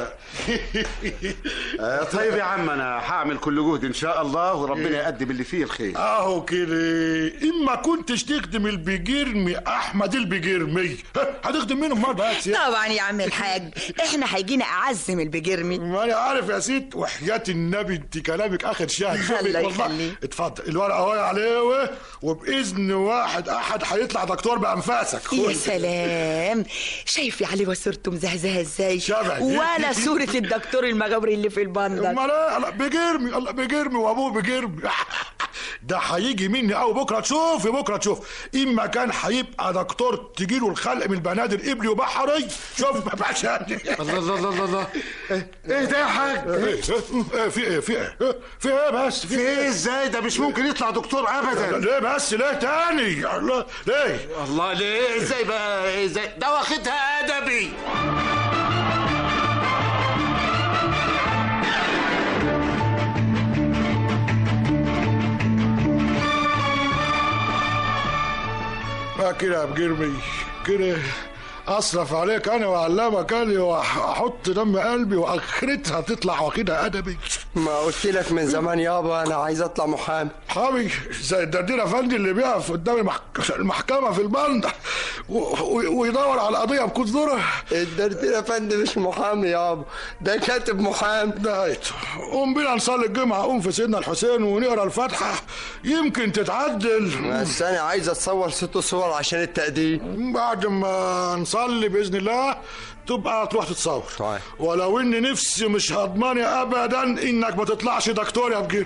آه طيب يا عم انا هعمل كل جهد ان شاء الله وربنا يقدم اللي فيه الخير. اهو كده. اما كنتش تخدم البجرمي احمد البجرمي هتخدم مين امال بس؟ طبعا يا عم الحاج احنا هيجينا اعزم البجرمي. ما انا عارف يا ست وحياة النبي انت كلامك اخر شهر. الله يخليك. اتفضل الورقه اهو يا عليوه وباذن واحد احد هيطلع دكتور بانفاسك. يا سلام شايف يا علي وصورته مزهزهه ازاي شبه ولا صوره الدكتور المغامري اللي في البندر. امال ايه؟ الله بجرمي الله بجرمي وابوه بجرمي ده هيجي مني او بكره تشوف بكره تشوف. اما كان هيبقى دكتور تجيله الخلق من البنادر قبلي وبحري. شوف ما بقاش الله الله الله الله ايه ده يا حاج؟ ايه في ايه في ايه في ايه بس في ايه ازاي؟ ده مش ممكن يطلع دكتور ابدا. ليه بس ليه تاني؟ الله ليه؟ الله ليه ازاي بقى ازاي؟ ده واخدها ادبي. كده يا بجرمي كده اصرف عليك انا واعلمك انا واحط دم قلبي واخرتها تطلع واخدها ادبي. ما قلت لك من زمان يابا انا عايز اطلع محامي. محامي زي الدردير افندي اللي بيقف قدام المحك... المحكمه في البند و... و... ويدور على القضيه بكذوره. الدردير افندي مش محامي يابا ده كاتب محامي. نهايته قوم بينا نصلي الجمعه قوم في سيدنا الحسين ونقرا الفاتحه يمكن تتعدل. بس انا عايز اتصور ست صور عشان التقديم. بعد ما نصلي باذن الله تبقى تروح تتصور. طيب. ولو اني نفسي مش هضماني ابدا انك ما تطلعش دكتور يا بجربي.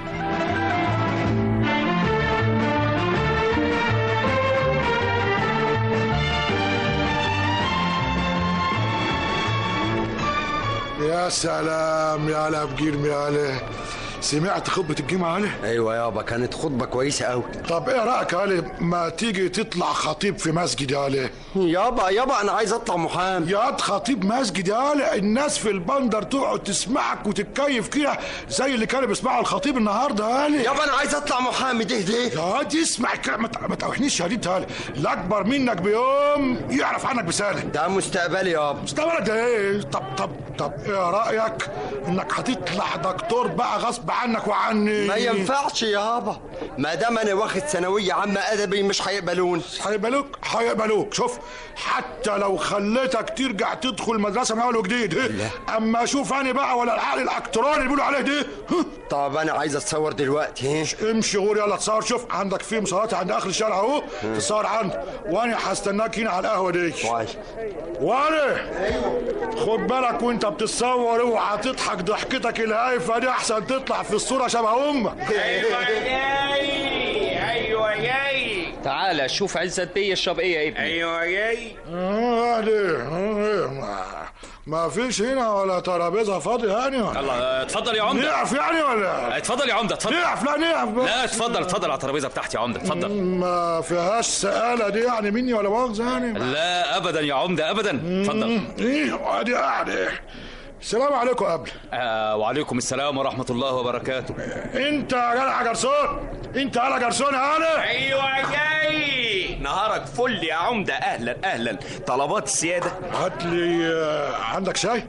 يا سلام يا لا بجرمي يا لا. سمعت خطبة الجمعة علي؟ ايوه يابا كانت خطبة كويسة قوي. طب ايه رأيك يا علي ما تيجي تطلع خطيب في مسجد يا علي؟ يابا يابا انا عايز اطلع محامي. يا خطيب مسجد يا علي الناس في البندر تقعد تسمعك وتتكيف كده زي اللي كانوا بيسمعوا الخطيب النهارده يا علي. يابا انا عايز اطلع محامي ده ده. يا دي اسمع ما توحنيش يا دي يا علي. الاكبر منك بيوم يعرف عنك بسالك. ده مستقبلي يابا. مستقبلك ده ايه؟ طب طب طب ايه رأيك انك هتطلع دكتور بقى غصب عنك وعني؟ ما ينفعش يابا ما دام انا واخد ثانويه عامه ادبي مش هيقبلوني. هيقبلوك هيقبلوك. شوف حتى لو خليتك ترجع تدخل مدرسه من اول وجديد. اما اشوف انا بقى ولا العقل الاكتروني اللي بيقولوا عليه ده. طب انا عايز اتصور دلوقتي. امشي غور يلا تصور. شوف عندك في مصورات عند اخر الشارع اهو تصور عندي وانا هستناك هنا على القهوه دي. وانا خد بالك وانت بتتصور اوعى تضحك ضحكتك الهايفه دي احسن تطلع في الصوره شبه امك. ايوه جاي ايوه جاي. تعالى شوف عزت بيه يشرب ايه يا ابني. ايوه جاي. اه ما, ما فيش هنا ولا ترابيزه فاضيه يعني ولا؟ الله اتفضل يا عمده. نقف يعني ولا؟ اتفضل يا عمده اتفضل. نقف لا نقف. لا اتفضل اتفضل على الترابيزه بتاعتي يا عمده اتفضل. ما فيهاش سآلة دي يعني مني ولا مؤاخذه يعني؟ لا ابدا يا عمده ابدا اتفضل. ايه ادي قاعده. السلام عليكم قبل. آه وعليكم السلام ورحمة الله وبركاته. انت يا جدع جرسون انت يا جرسون انا. ايوه جاي. نهارك فل يا عمدة. اهلا اهلا. طلبات السيادة. هات لي عندك شاي؟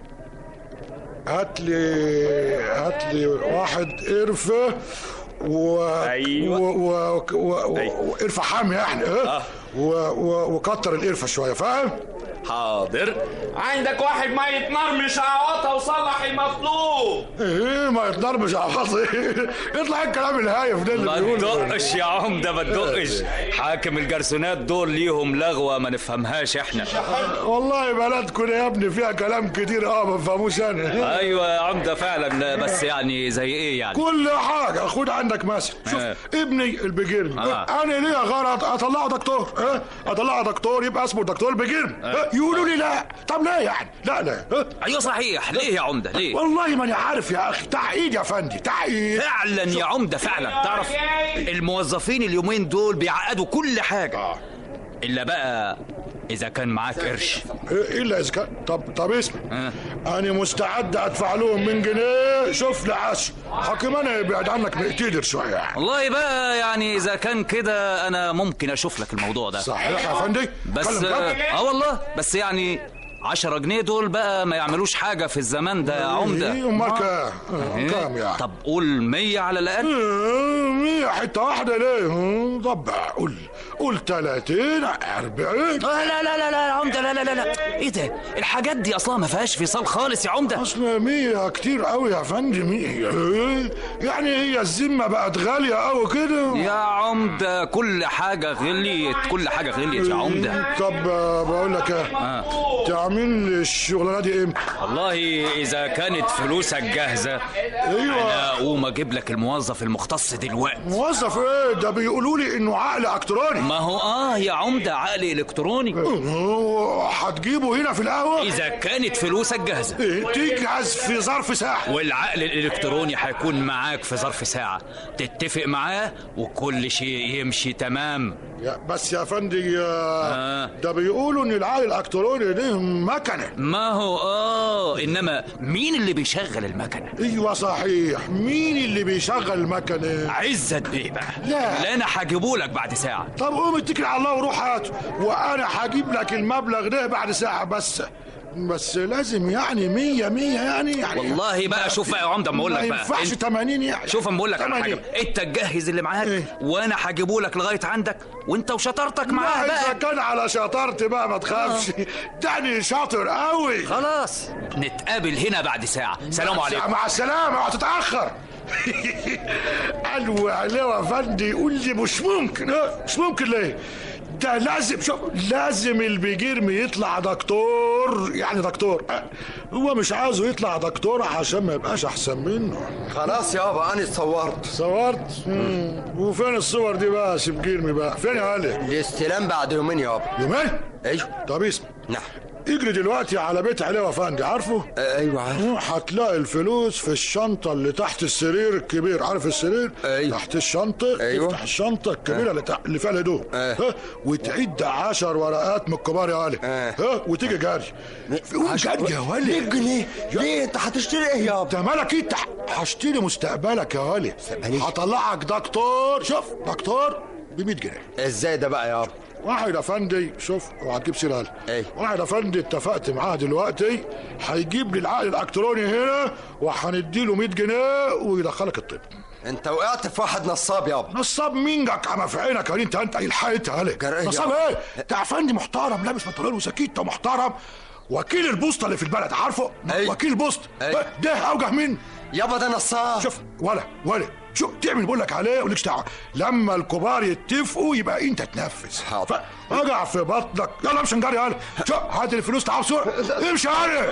هات لي هات لي واحد قرفة و ايوه و وقرفة حامية يعني اه و... و... وكتر القرفة شوية فاهم؟ حاضر. عندك واحد مية نار مش عوضها وصلح المطلوب. ايه مية نار مش عوضها ايه؟ اطلع الكلام الهايف ده اللي بيقوله. ما تدقش يا عمده ما تدقش. حاكم الجرسونات دول ليهم لغوه ما نفهمهاش احنا. والله بلدكم يا ابني فيها كلام كتير اه ما بفهموش انا. ايوه يا عمده فعلا بس يعني زي ايه يعني؟ كل حاجه. خد عندك مثلا شوف اه. ابني البجرمي اه. انا ليا غرض اطلعه دكتور اه؟ اطلعه دكتور يبقى اسمه دكتور البجرمي اه. يقولوا لي لا. طب ليه يعني؟ لا لا اه؟ ايوه صحيح. ليه يا عمده ليه؟ والله ما انا عارف يا اخي. تعقيد يا فندي تعقيد فعلا يا عمده فعلا. تعرف الموظفين اليومين دول بيعقدوا كل حاجه اه. الا بقى اذا كان معاك قرش. الا اذا كان. طب طب اسمع اه. انا مستعد ادفع لهم من جنيه شوف لعش حكم انا يبعد عنك مقتدر شويه يعني. والله بقى يعني اذا كان كده انا ممكن اشوف لك الموضوع ده. صحيح يا فندي. بس اه والله بس يعني عشرة جنيه دول بقى ما يعملوش حاجة في الزمان ده يا عمدة. ايه امال كام؟ كام يعني؟ طب قول مية على الأقل. مية حتة واحدة ليه؟ طب قول قول تلاتين أربعين. لا لا لا لا يا عمدة، لا لا لا لا ايه ده؟ الحاجات دي أصلا ما فيهاش فصال خالص يا عمدة. أصلا مية كتير قوي يا فندم. مية يعني هي الذمة بقت غالية قوي كده يا عمدة؟ كل حاجة غليت، كل حاجة غليت يا عمدة. طب بقول لك ايه، آه. تعمل لي الشغلانة دي امتى؟ والله إذا كانت فلوسك جاهزة ايوه أنا أقوم أجيب لك الموظف المختص دلوقتي. موظف ايه ده؟ بيقولوا لي إنه عقل إلكتروني. ما هو آه يا عمدة عقل إلكتروني. هتجيبه هنا في القهوة؟ إذا كانت فلوسك جاهزة. إيه تجهز في ظرف ساعة، والعقل الإلكتروني هيكون معاك في ظرف ساعة، تتفق معاه وكل شيء يمشي تمام. يا بس يا فندي آه. ده بيقولوا إن العقل الإلكتروني ده مكنة. ما هو آه إنما مين اللي بيشغل المكنة؟ أيوة صحيح، مين اللي بيشغل المكنة؟ عزت بيه بقى. لا لا أنا هجيبه لك بعد ساعة. طب قوم اتكل على الله وروح هاته، وأنا هجيب لك المبلغ ده بعد ساعة. بس بس لازم يعني مية مية يعني, يعني والله بقى شوف بقى يا عمدة اما اقول لك بقى ما ينفعش تمانين يعني. شوف اما اقول لك على حاجه، انت تجهز اللي معاك إيه؟ وانا هجيبه لك لغايه عندك وانت وشطارتك معاه بقى. اذا كان على شطارتي بقى ما تخافش، دعني شاطر قوي. خلاص نتقابل هنا بعد ساعه. سلام عليكم. مع السلامه، هتتاخر. قالوا عليه يا فندي يقول لي مش ممكن. مش ممكن ليه؟ ده لازم، شوف لازم البيجيرمي يطلع دكتور، يعني دكتور. هو مش عاوزه يطلع دكتور عشان ما يبقاش احسن منه. خلاص يابا انا صورت صورت. وفين الصور دي بقى يا سيبجيرمي بقى؟ فين يا علي؟ الاستلام بعد يومين يابا. يومين؟ ايوه. طب اسمع، نعم اجري دلوقتي على بيت علي افندي، عارفه؟ آه ايوه عارف. هتلاقي الفلوس في الشنطه اللي تحت السرير الكبير، عارف السرير؟ أيوة. تحت الشنطه. أيوة. تفتح الشنطه الكبيره اللي, تح... اللي فيها الهدوم. أه. وتعد عشر ورقات من الكبار يا علي. أه. ها وتيجي جاري. قول جاري يا ولي. ليه جنيه؟ ليه انت هتشتري ايه يابا؟ انت مالك انت؟ هشتري مستقبلك يا علي. هطلعك دكتور. شوف دكتور ب مية جنيه. ازاي ده بقى يابا؟ واحد افندي، شوف وهتجيب سيرال. ايه؟ واحد افندي اتفقت معاه دلوقتي هيجيب لي العقل الالكتروني هنا وهنديله مية جنيه ويدخلك الطب. انت وقعت في واحد نصاب يابا. نصاب مين جاك عم في عينك يا انت؟ انت الحقت عليك نصاب ايه؟ ده افندي محترم لابس بنطلون وسكيته محترم، وكيل البوسطه اللي في البلد، عارفه؟ أيه؟ وكيل البوسطه. أيه؟ ده اوجه مين يابا؟ ده نصاب. شوف ولا ولا شو تعمل بقول لك عليه ولكش دعوه. لما الكبار يتفقوا يبقى انت تنفذ. حاضر. فاجع في بطنك. يلا امشي نجري. يلا شو هات الفلوس تعال بسرعه. امشي يا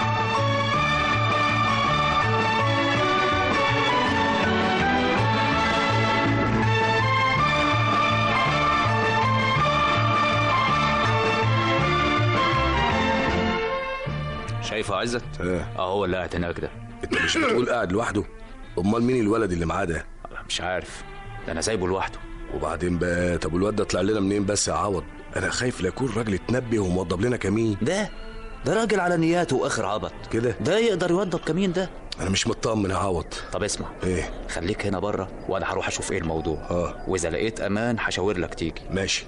شايفه عزت؟ ايه اهو اللي قاعد هناك ده. انت مش بتقول قاعد لوحده؟ امال مين الولد اللي معاه ده؟ مش عارف، ده انا سايبه لوحده. وبعدين بقى، طب الواد ده طلع لنا منين بس يا عوض؟ انا خايف لا يكون راجل اتنبه وموضب لنا كمين. ده ده راجل على نياته واخر عبط كده. ده يقدر يوضب كمين ده؟ انا مش مطمن يا عوض. طب اسمع، ايه؟ خليك هنا بره وانا هروح اشوف ايه الموضوع. اه واذا لقيت امان هشاور لك تيجي. ماشي.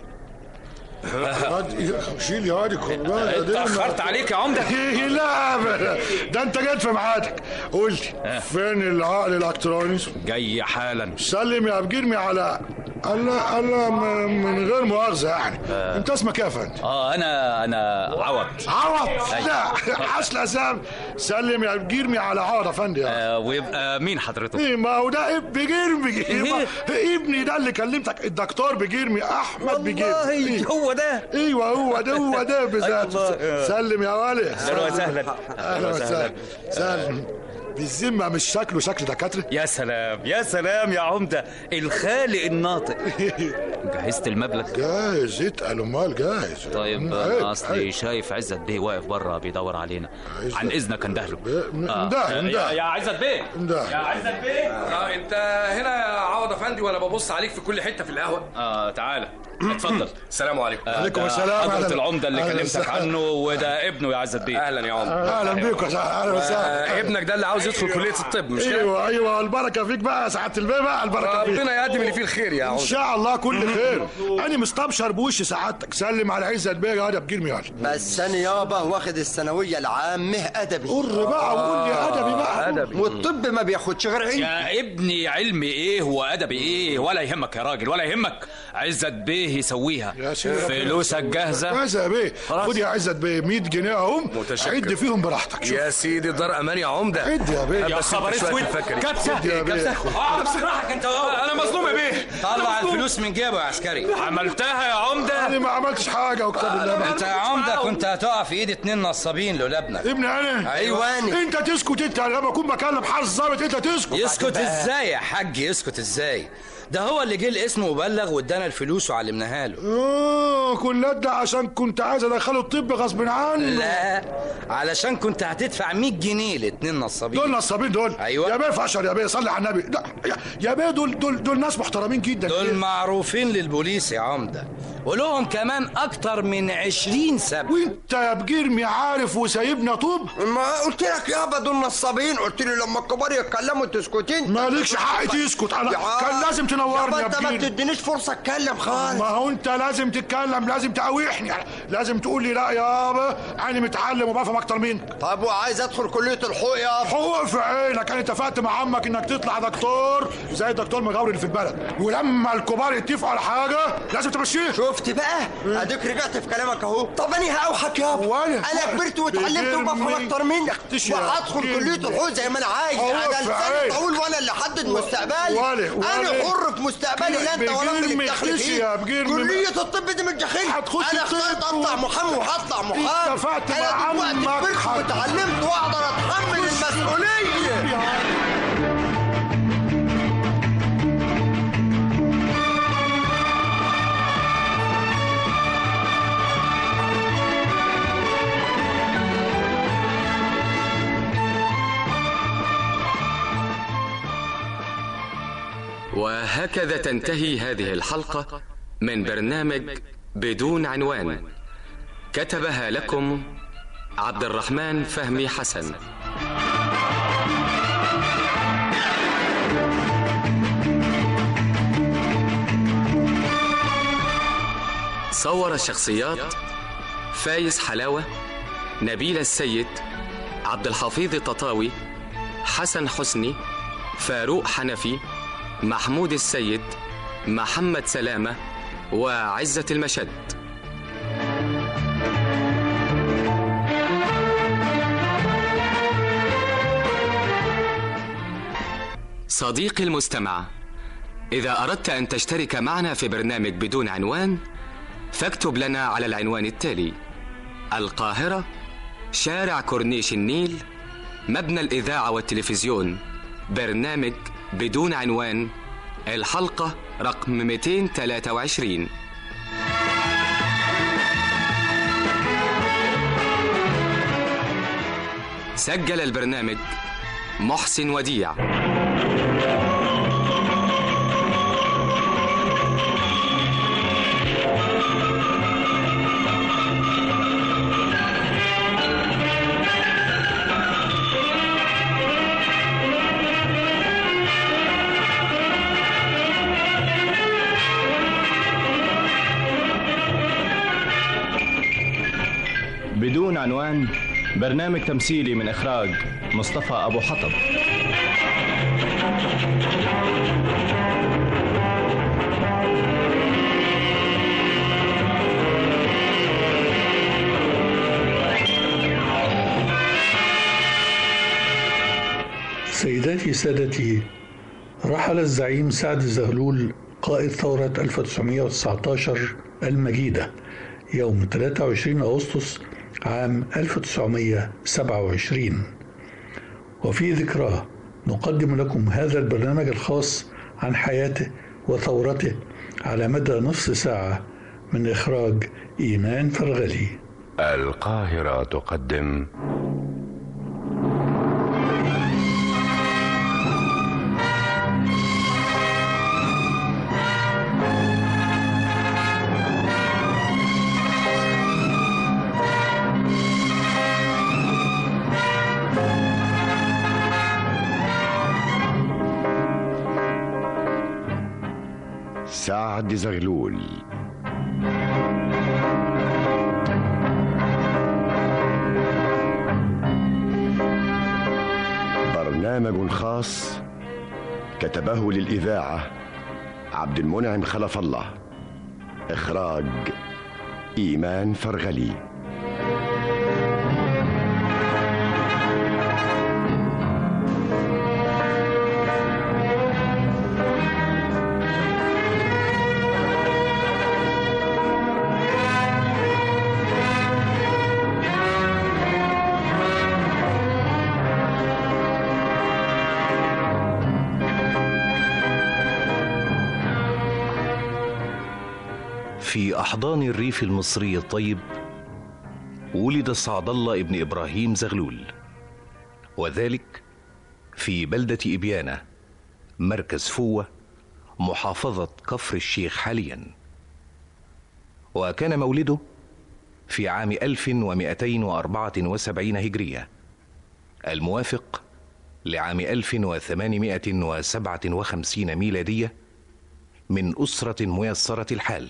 شيل يا وادي كربان. اتأخرت عليك يا عمدة. لا ابدا، ده انت جيت في ميعادك. قول لي فين العقل الالكتروني؟ جاي حالا. سلم يا بجرمي على الله الله من غير مؤاخذه يعني. آه. انت اسمك ايه يا فندم؟ اه انا انا عوض. عوض؟ لا حسن اسام. سلم يا بجرمي على عوض يا فندم. آه ويبقى مين حضرتك؟ ايه ما هو ده بجرمي. إيه؟ ابني ده اللي كلمتك، الدكتور بجرمي، احمد بجرمي. والله هو ده. ايوه هو ده هو ده بالذات. سلم يا ولد. اهلا وسهلا. اهلا وسهلا. سلم. بالذمة مش شكله شكل دكاترة؟ يا سلام يا سلام يا عمدة، الخالق الناطق. جهزت المبلغ؟ جاهز. اتقل امال جاهز. طيب انا اصلي شايف عزت بيه واقف بره بيدور علينا. عن اذنك اندهله. انده انده يا عزت بيه. انده يا عزت بيه. اه انت هنا يا عوض افندي ولا ببص عليك في كل حته في القهوه؟ اه تعالى اتفضل. السلام عليكم. عليكم السلام. حضرة أهلاً. العمدة اللي أهلاً كلمتك وسهلاً. عنه، وده ابنه يا عزت بيه. اهلا يا عمده. اهلا بيكم يا سعادة. اهلا وسهلا. آه، ابنك ده اللي عاوز يدخل كليه الطب مش كده؟ ايوه ايوه البركه فيك بقى يا سعاده البيه بقى، البركه فيك. ربنا يقدم اللي فيه الخير يا ان عمده. شاء الله كل خير. انا مستبشر بوش سعادتك. سلم على عزت بيه يا بجير ميال. بس انا يابا واخد الثانويه العامه ادبي. قر بقى وقول لي ادبي بقى. ادبي. والطب ما بياخدش غير علم. يا ابني علمي ايه وادبي ايه؟ ولا يهمك يا راجل ولا يهمك. عزت بيه يسويها. يا سيدي فلوسك جاهزه؟ جاهزه يا بيه. خد يا عزت بيه مية جنيه اهم. متشكر. عد فيهم براحتك. شوف. يا سيدي دار امان يا عمده. عد يا بيه. يا خبر اسود. كبسه. خد يا بيه. كبسه راحك انت. انا مظلوم يا بيه. طلع الفلوس من جيبه يا عسكري. عملتها يا عمده. انا ما عملتش حاجه وكتاب الله. انت يا عمده كنت هتقع في ايد اتنين نصابين لولا ابنك. ابني انا. ايوه انا. انت تسكت. انت لما اكون بكلم حارس ظابط انت تسكت. يسكت ازاي يا حاج؟ يسكت ازاي؟ ده هو اللي جه الاسم وبلغ وادانا الفلوس وعلمناها له. اه كل ده عشان كنت عايز ادخله الطب غصب عنه. لا علشان كنت هتدفع مية جنيه لاتنين نصابين. دول نصابين دول. ايوه يا بيه فشر يا بيه صلي على النبي. ده يا بيه دول دول دول ناس محترمين جدا. دول معروفين للبوليس يا عمده ولهم كمان اكتر من عشرين سبب. وانت يا بجرمي عارف وسايبنا طب؟ ما قلت لك يابا دول نصابين. قلت لي لما الكبار يتكلموا تسكتين. مالكش حق تسكت. انا كان لازم تنورني يا انت ما بجرمي. تدينيش فرصه اتكلم خالص. ما هو انت لازم تتكلم. لازم تقاوحني. لازم تقول لي لا يابا انا متعلم وبفهم اكتر منك. طب وعايز ادخل كليه الحقوق يابا؟ حقوق في عينك. انا اتفقت مع عمك انك تطلع دكتور زي الدكتور مغاوري اللي في البلد. ولما الكبار يتفقوا على حاجه لازم تمشيه. شفت بقى؟ اديك رجعت في كلامك اهو. طب انا هاوحك يابا. وانا انا كبرت واتعلمت وبفهم اكتر منك وهدخل كليه الحقوق زي ما انا عايز. انا لساني طويل وانا اللي احدد مستقبلي. انا حر في مستقبلي لا انت ولا اللي بتدخل فيه. كليه الطب دي مش داخلي. انا اخترت اطلع محامي وهطلع محامي. اتفقت مع انا دلوقتي كبرت واتعلمت واقدر اتحمل المسؤوليه. وهكذا تنتهي هذه الحلقة من برنامج بدون عنوان. كتبها لكم عبد الرحمن فهمي حسن. صور الشخصيات فايز حلاوة، نبيل السيد، عبد الحفيظ التطاوي، حسن حسني، فاروق حنفي، محمود السيد، محمد سلامة، وعزة المشد. صديقي المستمع، إذا أردت أن تشترك معنا في برنامج بدون عنوان فاكتب لنا على العنوان التالي: القاهرة، شارع كورنيش النيل، مبنى الإذاعة والتلفزيون، برنامج بدون عنوان، الحلقة رقم مئتين وثلاثة وعشرين. سجل البرنامج محسن وديع. بدون عنوان، برنامج تمثيلي من إخراج مصطفى أبو حطب. سيداتي سادتي، رحل الزعيم سعد زغلول قائد ثورة ألف وتسعمائة وتسعة عشر المجيدة يوم ثلاثة وعشرين أغسطس عام ألف وتسعمائة وسبعة وعشرين، وفي ذكراه نقدم لكم هذا البرنامج الخاص عن حياته وثورته على مدى نصف ساعة من إخراج إيمان فرغلي. القاهرة تقدم سعد زغلول. برنامج خاص كتبه للإذاعة عبد المنعم خلف الله. إخراج إيمان فرغلي. في أحضان الريف المصري الطيب ولد سعد الله ابن إبراهيم زغلول، وذلك في بلدة إبيانة مركز فوة محافظة كفر الشيخ حاليا. وكان مولده في عام ألف ومئتين وأربعة وسبعين هجرية الموافق لعام ألف وثمانمائة وسبعة وخمسين ميلادية من أسرة ميسرة الحال.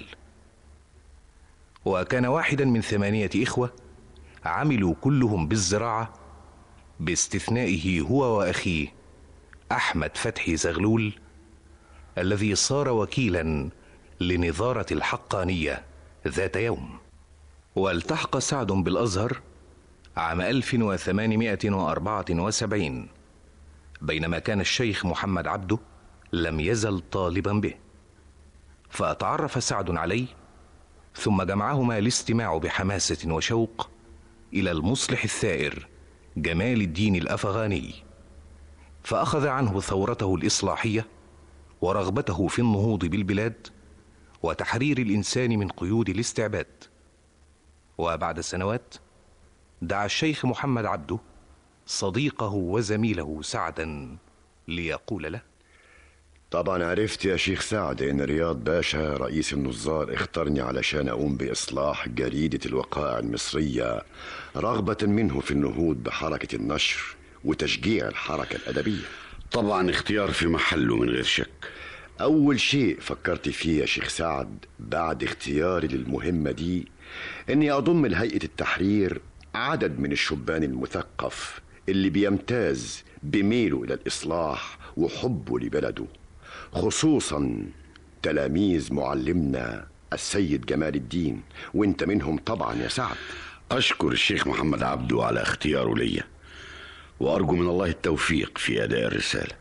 وكان واحدا من ثمانية إخوة عملوا كلهم بالزراعة باستثنائه هو وأخيه أحمد فتحي زغلول الذي صار وكيلا لنظارة الحقانية ذات يوم. والتحق سعد بالأزهر عام ألف وثمانمائة وأربعة وسبعين بينما كان الشيخ محمد عبده لم يزل طالبا به، فتعرف سعد عليه ثم جمعهما الاستماع بحماسة وشوق إلى المصلح الثائر جمال الدين الأفغاني، فأخذ عنه ثورته الإصلاحية ورغبته في النهوض بالبلاد وتحرير الإنسان من قيود الاستعباد. وبعد سنوات دعا الشيخ محمد عبده صديقه وزميله سعدا ليقول له: طبعا عرفت يا شيخ سعد ان رياض باشا رئيس النظار اختارني علشان اقوم باصلاح جريدة الوقائع المصرية رغبة منه في النهوض بحركة النشر وتشجيع الحركة الادبية. طبعا اختيار في محله من غير شك. اول شيء فكرت فيه يا شيخ سعد بعد اختياري للمهمة دي اني اضم لهيئة التحرير عدد من الشبان المثقف اللي بيمتاز بميله الى الاصلاح وحبه لبلده، خصوصا تلاميذ معلمنا السيد جمال الدين، وانت منهم طبعا يا سعد. اشكر الشيخ محمد عبده على اختياره ليا، وارجو من الله التوفيق في اداء الرسالة.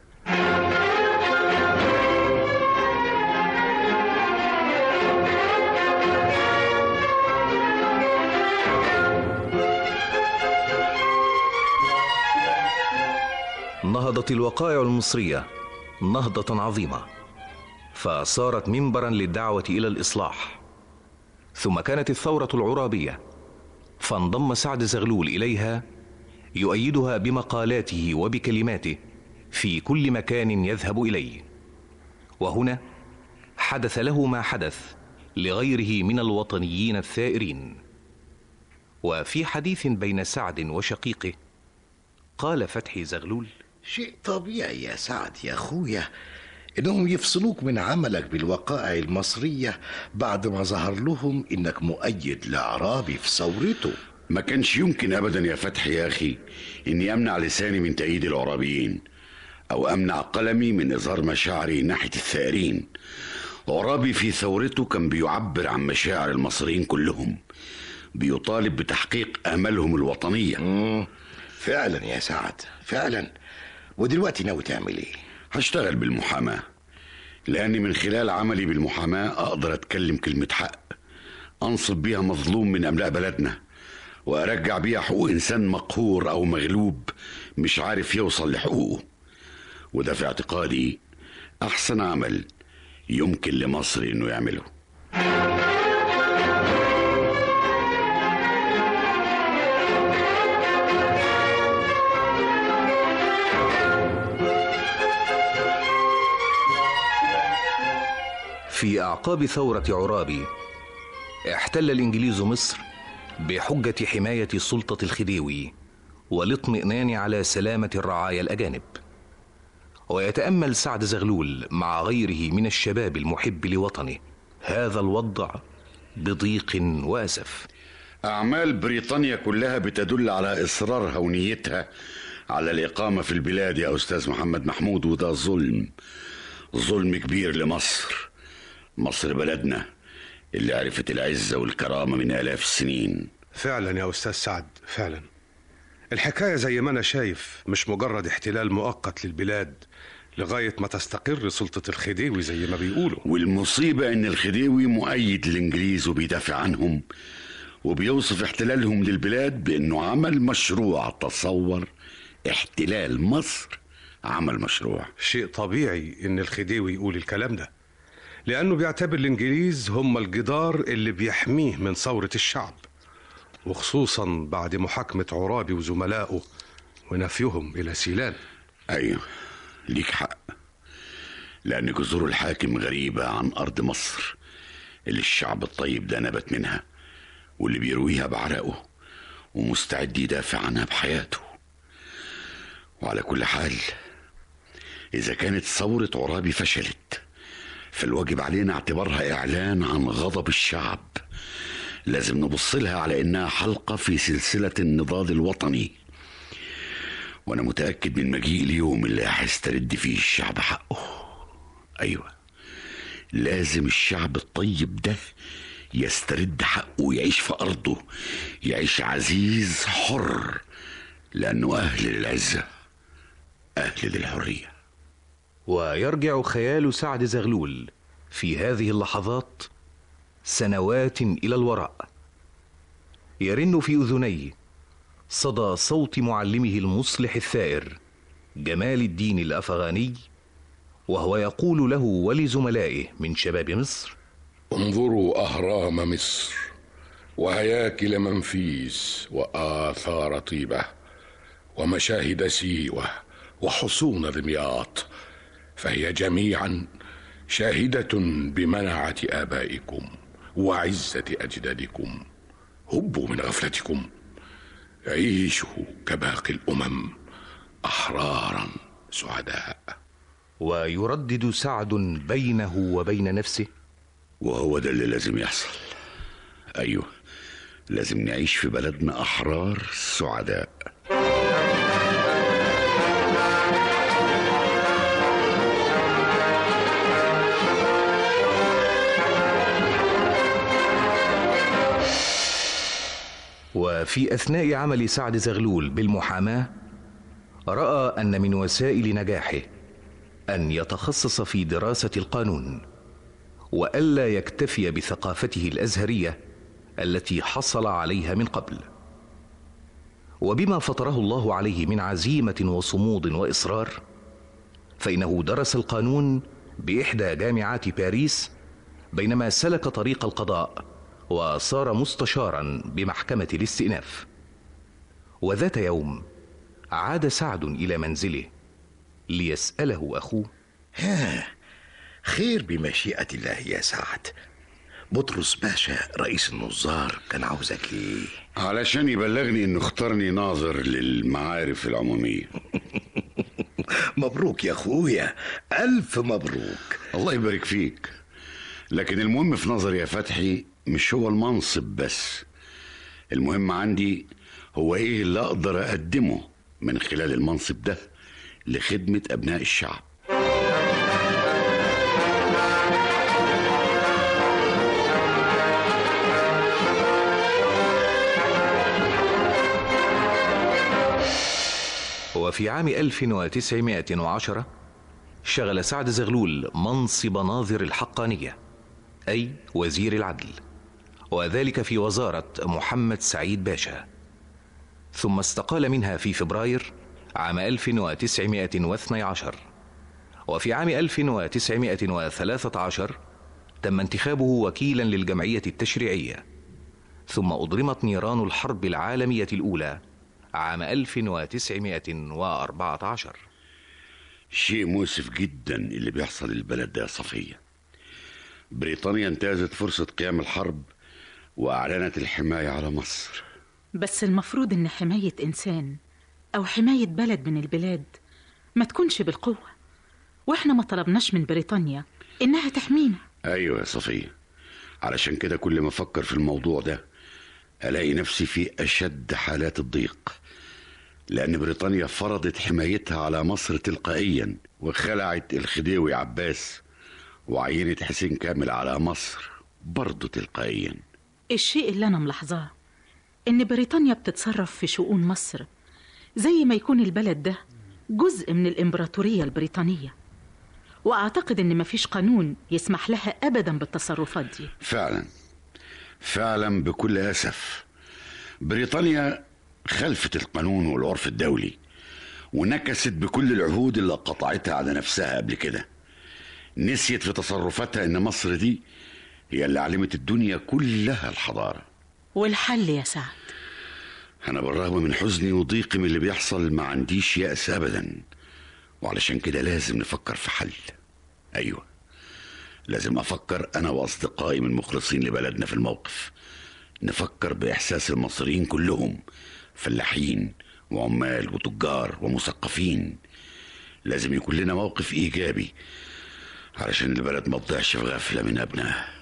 نهضت الوقائع المصرية نهضة عظيمة، فصارت منبرا للدعوة إلى الإصلاح. ثم كانت الثورة العرابية، فانضم سعد زغلول إليها يؤيدها بمقالاته وبكلماته في كل مكان يذهب إليه. وهنا حدث له ما حدث لغيره من الوطنيين الثائرين. وفي حديث بين سعد وشقيقه قال فتحي زغلول: شيء طبيعي يا سعد يا أخويا إنهم يفصلوك من عملك بالوقائع المصرية بعد ما ظهر لهم إنك مؤيد لعرابي في ثورته. ما كانش يمكن أبدا يا فتحي يا أخي إني أمنع لساني من تأييد العرابيين أو أمنع قلمي من إظهار مشاعري ناحية الثائرين. عرابي في ثورته كان بيعبر عن مشاعر المصريين كلهم، بيطالب بتحقيق آمالهم الوطنية. مم. فعلا يا سعد فعلا. ودلوقتي ناوي تعمل ايه؟ هشتغل بالمحاماة، لأني من خلال عملي بالمحاماة أقدر أتكلم كلمة حق أنصب بيها مظلوم من أملاء بلدنا، وأرجع بيها حقوق إنسان مقهور أو مغلوب مش عارف يوصل لحقوقه. وده في اعتقادي أحسن عمل يمكن لمصر إنه يعمله. في أعقاب ثورة عرابي احتل الإنجليز مصر بحجة حماية سلطة الخديوي والاطمئنان على سلامة الرعايا الأجانب. ويتأمل سعد زغلول مع غيره من الشباب المحب لوطنه هذا الوضع بضيق وأسف. أعمال بريطانيا كلها بتدل على إصرارها ونيتها على الإقامة في البلاد يا أستاذ محمد محمود، وده ظلم، ظلم كبير لمصر. مصر بلدنا اللي عرفت العزة والكرامة من آلاف السنين. فعلا يا أستاذ سعد، فعلا الحكاية زي ما أنا شايف مش مجرد احتلال مؤقت للبلاد لغاية ما تستقر سلطة الخديوي زي ما بيقولوا. والمصيبة إن الخديوي مؤيد للإنجليز وبيدافع عنهم، وبيوصف احتلالهم للبلاد بأنه عمل مشروع. تصور احتلال مصر عمل مشروع. شيء طبيعي إن الخديوي يقول الكلام ده، لأنه بيعتبر الإنجليز هم الجدار اللي بيحميه من ثورة الشعب، وخصوصا بعد محاكمة عرابي وزملائه ونفيهم إلى سيلان. أيوه ليك حق، لأن جذور الحاكم غريبة عن أرض مصر اللي الشعب الطيب ده نبت منها، واللي بيرويها بعرقه ومستعد يدافع عنها بحياته. وعلى كل حال إذا كانت ثورة عرابي فشلت فالواجب علينا اعتبارها إعلان عن غضب الشعب. لازم نبص لها على إنها حلقة في سلسلة النضال الوطني، وأنا متأكد من مجيء اليوم اللي هيسترد فيه الشعب حقه. أيوة لازم الشعب الطيب ده يسترد حقه ويعيش في أرضه، يعيش عزيز حر، لأنه أهل للعزة، أهل للحرية. ويرجع خيال سعد زغلول في هذه اللحظات سنوات إلى الوراء، يرن في أذنيه صدى صوت معلمه المصلح الثائر جمال الدين الأفغاني، وهو يقول له ولزملائه من شباب مصر: انظروا أهرام مصر وهياكل منفيس وآثار طيبة ومشاهد سيوة وحصون دمياط، فهي جميعا شاهدة بمنعة آبائكم وعزة أجدادكم. هبوا من غفلتكم، عيشوا كباقي الأمم أحرارا سعداء. ويردد سعد بينه وبين نفسه: وهو ده اللي لازم يحصل. أيوه لازم نعيش في بلدنا أحرار سعداء. وفي أثناء عمل سعد زغلول بالمحاماة رأى أن من وسائل نجاحه أن يتخصص في دراسة القانون، وألا يكتفي بثقافته الأزهرية التي حصل عليها من قبل. وبما فطره الله عليه من عزيمة وصمود وإصرار، فإنه درس القانون بإحدى جامعات باريس بينما سلك طريق القضاء وصار مستشارا بمحكمة الاستئناف. وذات يوم عاد سعد إلى منزله ليسأله أخوه: ها خير بمشيئة الله يا سعد. بطرس باشا رئيس النظار كان عاوزك ليه؟ علشان يبلغني انه اختارني ناظر للمعارف العمومية. مبروك يا اخويا، الف مبروك. الله يبارك فيك. لكن المهم في نظري يا فتحي مش هو المنصب بس، المهم عندي هو ايه اللي اقدر اقدمه من خلال المنصب ده لخدمة ابناء الشعب. وفي عام ألف وتسعمائة وعشرة شغل سعد زغلول منصب ناظر الحقانية، أي وزير العدل، وذلك في وزارة محمد سعيد باشا، ثم استقال منها في فبراير عام ألف وتسعمائة واثني عشر. وفي عام ألف وتسعمائة وثلاثة عشر تم انتخابه وكيلا للجمعية التشريعية، ثم أضرمت نيران الحرب العالمية الأولى عام ألف وتسعمائة وأربعة عشر. شيء مؤسف جدا اللي بيحصل للبلد ده يا صفية. بريطانيا انتهزت فرصة قيام الحرب وأعلنت الحماية على مصر. بس المفروض إن حماية إنسان أو حماية بلد من البلاد ما تكونش بالقوة، واحنا ما طلبناش من بريطانيا انها تحمينا. ايوه يا صفية، علشان كده كل ما افكر في الموضوع ده الاقي نفسي في اشد حالات الضيق، لان بريطانيا فرضت حمايتها على مصر تلقائيا وخلعت الخديوي عباس وعينت حسين كامل على مصر برضه تلقائيا. الشيء اللي انا ملاحظاه ان بريطانيا بتتصرف في شؤون مصر زي ما يكون البلد ده جزء من الامبراطورية البريطانية، واعتقد ان مفيش قانون يسمح لها ابدا بالتصرفات دي. فعلا فعلا بكل اسف بريطانيا خلفت القانون والعرف الدولي ونكست بكل العهود اللي قطعتها على نفسها قبل كده. نسيت في تصرفاتها ان مصر دي هي اللي علمت الدنيا كلها الحضارة. والحل يا سعد؟ انا بالرغم من حزني وضيقي من اللي بيحصل ما عنديش يأس ابدا، وعلشان كده لازم نفكر في حل. ايوه لازم افكر انا واصدقائي من مخلصين لبلدنا في الموقف، نفكر باحساس المصريين كلهم، فلاحين وعمال وتجار ومثقفين. لازم يكون لنا موقف ايجابي علشان البلد ما تضيعش في غفلة من ابنائها.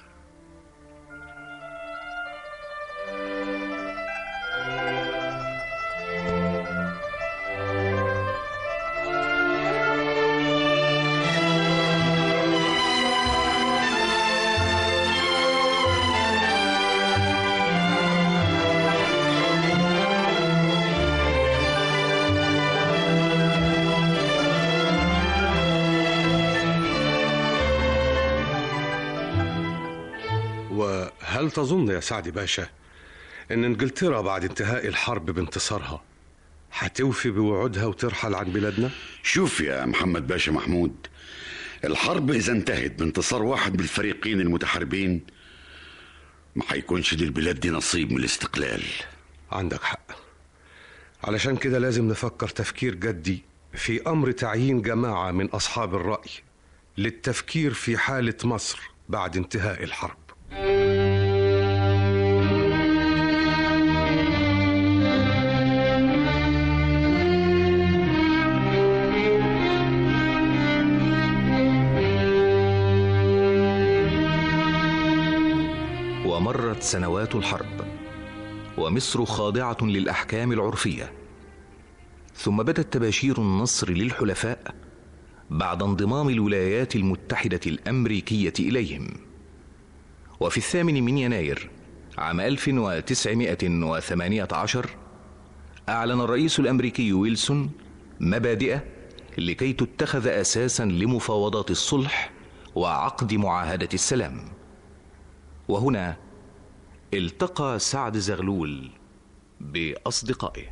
هل تظن يا سعد باشا ان انجلترا بعد انتهاء الحرب بانتصارها هتوفي بوعودها وترحل عن بلادنا؟ شوف يا محمد باشا محمود، الحرب اذا انتهت بانتصار واحد من الفريقين المتحاربين ما هيكونش للبلاد دي نصيب من الاستقلال. عندك حق، علشان كده لازم نفكر تفكير جدي في امر تعيين جماعة من اصحاب الرأي للتفكير في حالة مصر بعد انتهاء الحرب. ومرت سنوات الحرب ومصر خاضعة للأحكام العرفية، ثم بدت تباشير النصر للحلفاء بعد انضمام الولايات المتحدة الأمريكية إليهم. وفي الثامن من يناير عام ألف وتسعمائة وثمانية عشر أعلن الرئيس الأمريكي ويلسون مبادئه لكي تتخذ أساسا لمفاوضات الصلح وعقد معاهدة السلام. وهنا التقى سعد زغلول بأصدقائه.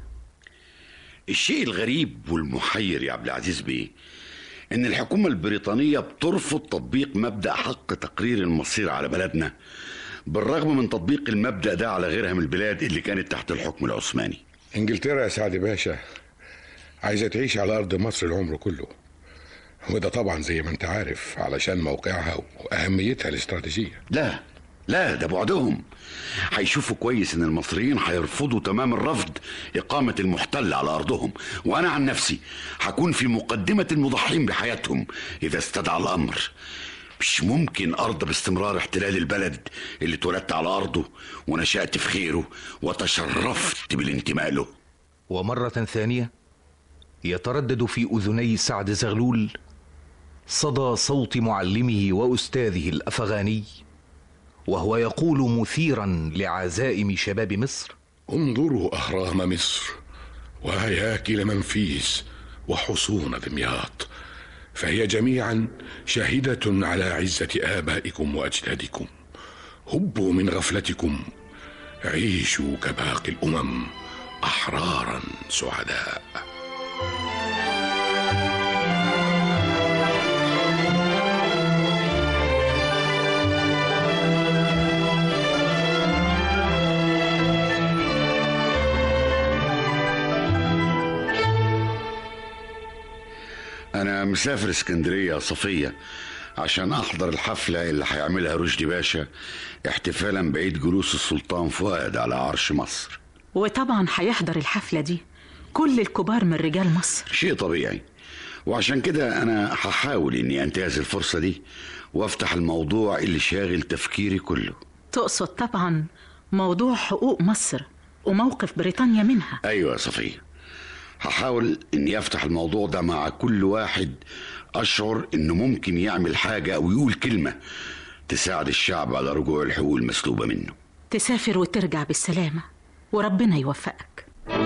الشيء الغريب والمحير يا عبد العزيز بيه ان الحكومة البريطانية بترفض تطبيق مبدأ حق تقرير المصير على بلدنا، بالرغم من تطبيق المبدأ ده على غيرها من البلاد اللي كانت تحت الحكم العثماني. انجلترا يا سعد باشا عايزة تعيش على أرض مصر العمر كله، وده طبعا زي ما انت عارف علشان موقعها وأهميتها الاستراتيجية. لا لا، ده بعدهم هيشوفوا كويس ان المصريين هيرفضوا تمام الرفض اقامة المحتل على ارضهم، وانا عن نفسي هكون في مقدمة المضحين بحياتهم اذا استدعى الامر. مش ممكن ارضى باستمرار احتلال البلد اللي اتولدت على ارضه ونشأت في خيره وتشرفت بالانتماء له. ومرة ثانية يتردد في اذني سعد زغلول صدى صوت معلمه واستاذه الافغاني وهو يقول مثيرا لعزائم شباب مصر: انظروا أهرام مصر وهياكل منفيس وحصون دمياط، فهي جميعا شاهدة على عزة آبائكم وأجدادكم. هبوا من غفلتكم، عيشوا كباقي الأمم أحرارا سعداء. أنا مسافر اسكندرية يا صفية عشان أحضر الحفلة اللي هيعملها رشدي باشا احتفالا بعيد جلوس السلطان فؤاد على عرش مصر. وطبعا هيحضر الحفلة دي كل الكبار من رجال مصر. شيء طبيعي، وعشان كده انا هحاول اني انتهز الفرصة دي وافتح الموضوع اللي شاغل تفكيري كله. تقصد طبعا موضوع حقوق مصر وموقف بريطانيا منها. ايوه يا صفية، هحاول اني افتح الموضوع ده مع كل واحد اشعر انه ممكن يعمل حاجة او يقول كلمة تساعد الشعب على رجوع الحقوق المسلوبة منه. تسافر وترجع بالسلامة وربنا يوفقك.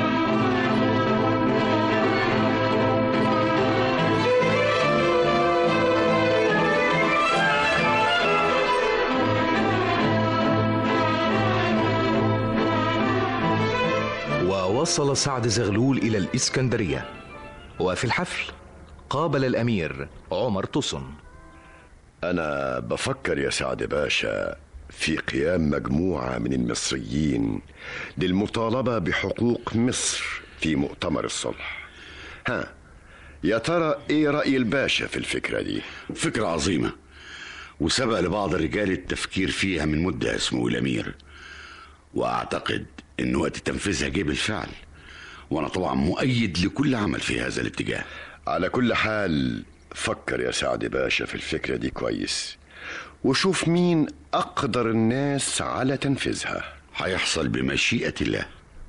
ووصل سعد زغلول إلى الإسكندرية، وفي الحفل قابل الأمير عمر طسن. أنا بفكر يا سعد باشا في قيام مجموعة من المصريين للمطالبة بحقوق مصر في مؤتمر الصلح. ها، يا ترى إيه رأي الباشا في الفكرة دي؟ فكرة عظيمة، وسبق لبعض الرجال التفكير فيها من مدة اسمه الأمير، وأعتقد إن وقت تنفيذها جه بالفعل، وأنا طبعا مؤيد لكل عمل في هذا الاتجاه. على كل حال فكر يا سعد باشا في الفكرة دي كويس، وشوف مين أقدر الناس على تنفيذها. هيحصل بمشيئة الله.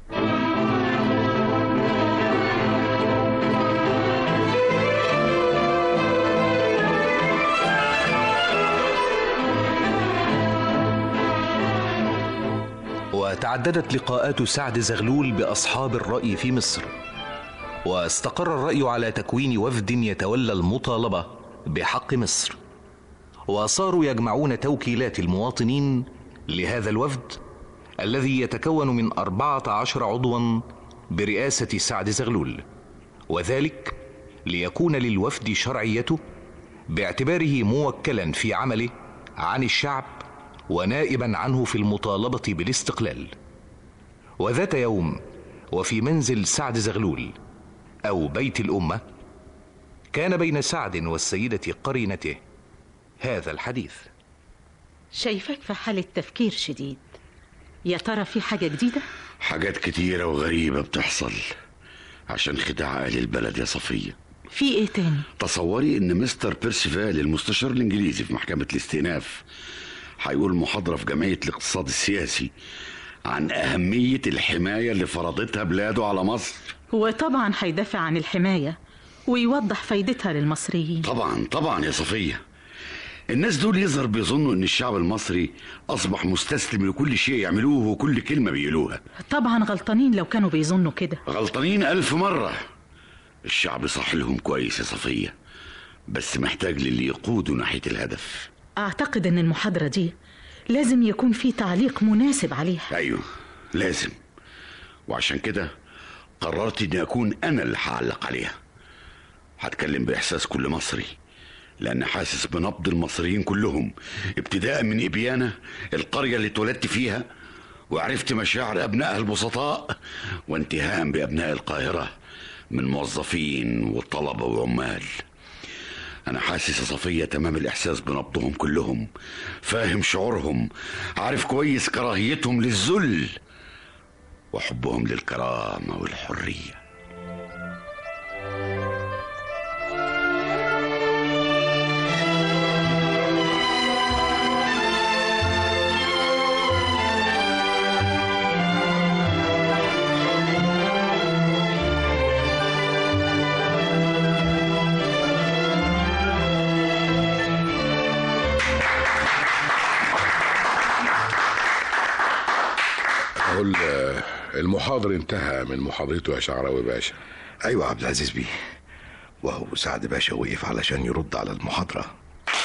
وتعددت لقاءات سعد زغلول بأصحاب الرأي في مصر، واستقر الرأي على تكوين وفد يتولى المطالبة بحق مصر، وصاروا يجمعون توكيلات المواطنين لهذا الوفد الذي يتكون من أربعة عشر عضوا برئاسة سعد زغلول، وذلك ليكون للوفد شرعيته باعتباره موكلا في عمله عن الشعب ونائبا عنه في المطالبة بالاستقلال. وذات يوم وفي منزل سعد زغلول أو بيت الأمة كان بين سعد والسيدة قرينته هذا الحديث. شايفك في حالة تفكير شديد، يا ترى في حاجة جديدة؟ حاجات كتيرة وغريبة بتحصل عشان خداع أهل البلد يا صفية. في ايه تاني؟ تصوري ان مستر بيرسيفال المستشار الانجليزي في محكمة الاستئناف هيقول محاضرة في جمعية الاقتصاد السياسي عن أهمية الحماية اللي فرضتها بلاده على مصر. وطبعا هيدافع عن الحماية ويوضح فايدتها للمصريين. طبعا طبعا يا صفية، الناس دول يظهر بيظنوا ان الشعب المصري اصبح مستسلم لكل شيء يعملوه وكل كلمة بيقولوها. طبعا غلطانين لو كانوا بيظنوا كده. غلطانين ألف مرة. الشعب صح لهم كويس يا صفية، بس محتاج للي يقوده ناحية الهدف. أعتقد أن المحاضرة دي لازم يكون في تعليق مناسب عليها. أيوه لازم، وعشان كده قررت أني أكون أنا اللي هعلق عليها. هتكلم بإحساس كل مصري، لأن حاسس بنبض المصريين كلهم، ابتداء من إبيانة القرية اللي اتولدت فيها وعرفت مشاعر أبنائها البسطاء، وانتهاء بأبناء القاهرة من موظفين وطلبة وعمال. أنا حاسس يا صفية تمام الإحساس بنبضهم كلهم، فاهم شعورهم، عارف كويس كراهيتهم للذل وحبهم للكرامة والحرية. المحاضر انتهى من محاضرته يا شعراوي باشا. ايوه عبد العزيز بيه، وهو سعد باشا وقف علشان يرد على المحاضرة.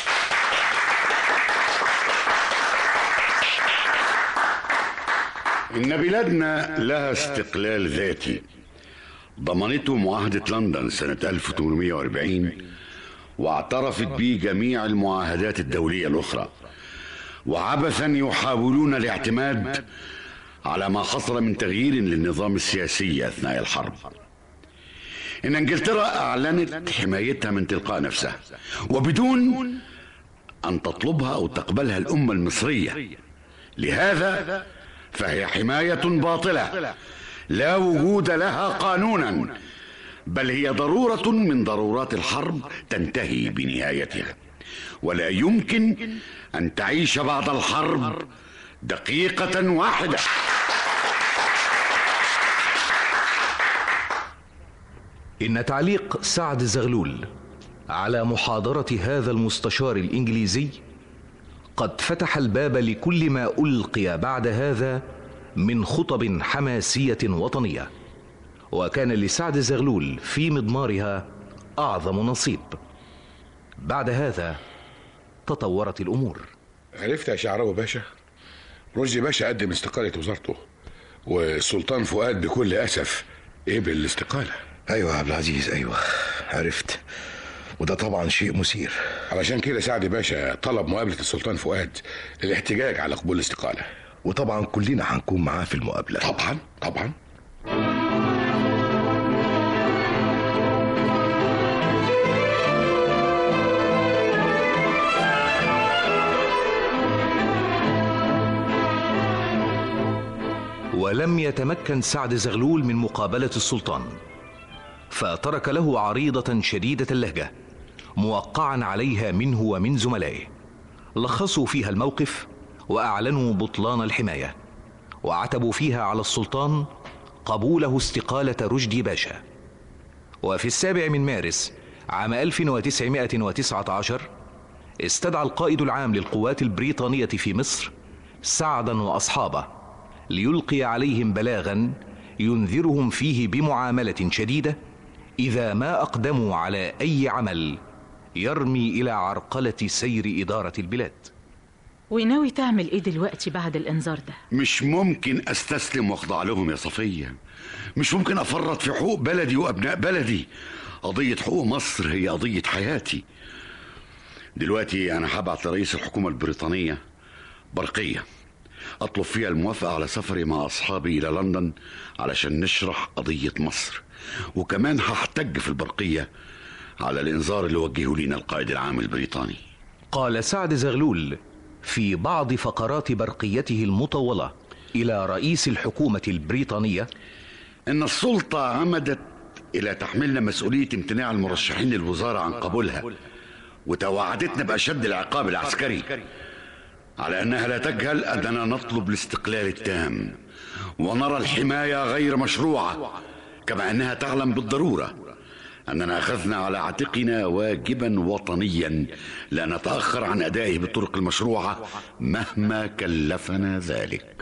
إن بلادنا لها استقلال ذاتي ضمنته معاهدة لندن سنة ألف وثمانمائة وأربعين، واعترفت به جميع المعاهدات الدولية الأخرى، وعبثا يحاولون الاعتماد على ما حصل من تغيير للنظام السياسي أثناء الحرب. إن إنجلترا أعلنت حمايتها من تلقاء نفسها وبدون أن تطلبها أو تقبلها الأمة المصرية، لهذا فهي حماية باطلة لا وجود لها قانونا، بل هي ضرورة من ضرورات الحرب تنتهي بنهايتها، ولا يمكن أن تعيش بعد الحرب دقيقة واحدة. إن تعليق سعد زغلول على محاضرة هذا المستشار الإنجليزي قد فتح الباب لكل ما ألقي بعد هذا من خطب حماسية وطنية، وكان لسعد زغلول في مضمارها أعظم نصيب. بعد هذا تطورت الأمور. عرفت يا شعراوي باشا، رشدي باشا قدم استقالة وزارته، والسلطان فؤاد بكل أسف قبل الاستقالة. أيوة يا عبد العزيز، أيوة عرفت، وده طبعا شيء مثير. علشان كده سعد باشا طلب مقابلة السلطان فؤاد للاحتجاج على قبول الاستقالة، وطبعا كلنا هنكون معاه في المقابلة. طبعا طبعا. ولم يتمكن سعد زغلول من مقابلة السلطان، فترك له عريضة شديدة اللهجة موقعا عليها منه ومن زملائه، لخصوا فيها الموقف وأعلنوا بطلان الحماية، وعتبوا فيها على السلطان قبوله استقالة رشدي باشا. وفي السابع من مارس عام ألف وتسعمائة وتسعة عشر استدعى القائد العام للقوات البريطانية في مصر سعدا وأصحابه ليلقي عليهم بلاغا ينذرهم فيه بمعاملة شديدة إذا ما أقدموا على أي عمل يرمي إلى عرقلة سير إدارة البلاد. وناوي تعمل إيه دلوقتي بعد الإنذار ده؟ مش ممكن أستسلم وأخضع لهم يا صفية، مش ممكن أفرط في حقوق بلدي وأبناء بلدي. قضية حقوق مصر هي قضية حياتي. دلوقتي أنا هبعت لرئيس الحكومة البريطانية برقية أطلب فيها الموافقة على سفري مع أصحابي إلى لندن علشان نشرح قضية مصر، وكمان هحتج في البرقية على الإنذار اللي وجهه لنا القائد العام البريطاني. قال سعد زغلول في بعض فقرات برقيته المطولة إلى رئيس الحكومة البريطانية إن السلطة عمدت إلى تحميلنا مسؤولية امتناع المرشحين للوزارة عن قبولها، وتوعدتنا بأشد العقاب العسكري، على أنها لا تجهل أننا نطلب الاستقلال التام ونرى الحماية غير مشروعة، كما أنها تعلم بالضرورة أننا أخذنا على عاتقنا واجبا وطنيا لا نتأخر عن أدائه بالطرق المشروعة مهما كلفنا ذلك.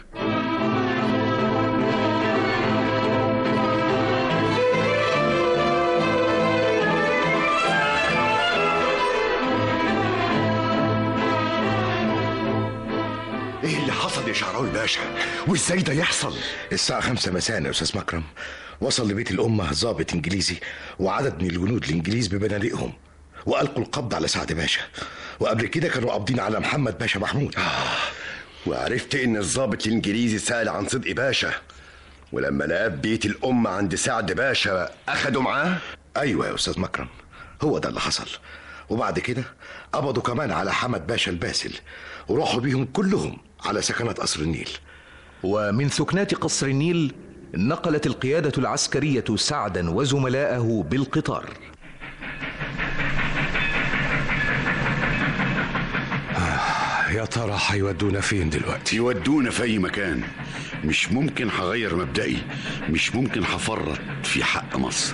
ايه اللي حصل يا شعراوي باشا؟ وازاي ده يحصل؟ الساعة خمسة مساء يا أستاذ مكرم وصل لبيت الأمة ضابط إنجليزي وعدد من الجنود الإنجليز ببنادقهم، وألقوا القبض على سعد باشا، وقبل كده كانوا قابضين على محمد باشا محمود. آه. وعرفت إن الضابط الإنجليزي سأل عن صدقي باشا، ولما لقى بيت الأمة عند سعد باشا أخدوا معاه؟ أيوة يا أستاذ مكرم، هو ده اللي حصل. وبعد كده قبضوا كمان على حمد باشا الباسل وراحوا بيهم كلهم على سكنات قصر النيل. ومن سكنات قصر النيل نقلت القيادة العسكرية سعدا وزملائه بالقطار. آه يا ترى هيودونا فين دلوقتي؟ يودونا في أي مكان. مش ممكن هغير مبدئي، مش ممكن هفرط في حق مصر.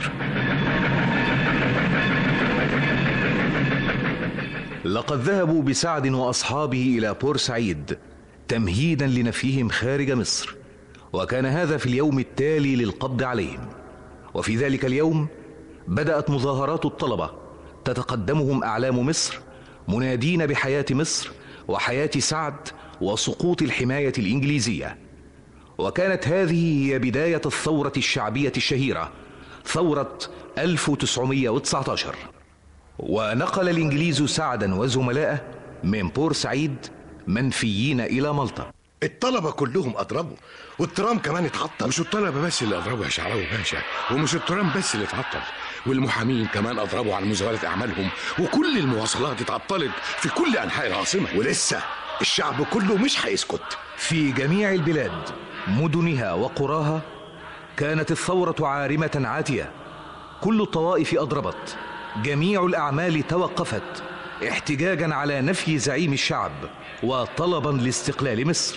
لقد ذهبوا بسعد وأصحابه إلى بورسعيد تمهيدا لنفيهم خارج مصر، وكان هذا في اليوم التالي للقبض عليهم. وفي ذلك اليوم بدأت مظاهرات الطلبة تتقدمهم أعلام مصر منادين بحياة مصر وحياة سعد وسقوط الحماية الإنجليزية. وكانت هذه هي بداية الثورة الشعبية الشهيرة، ثورة ألف وتسعمائة وتسعة عشر. ونقل الإنجليز سعدا وزملائه من بورسعيد منفيين إلى مالطا. الطلبة كلهم أضربوا والترام كمان اتعطل. مش الطلبة بس اللي أضربوا يا شعراوي باشا، ومش الترام بس اللي اتعطل، والمحامين كمان أضربوا على مزاولة أعمالهم، وكل المواصلات اتعطلت في كل أنحاء العاصمة. ولسه الشعب كله مش هيسكت. في جميع البلاد مدنها وقراها كانت الثورة عارمة عاتية، كل الطوائف أضربت، جميع الأعمال توقفت احتجاجا على نفي زعيم الشعب وطلبا لاستقلال مصر.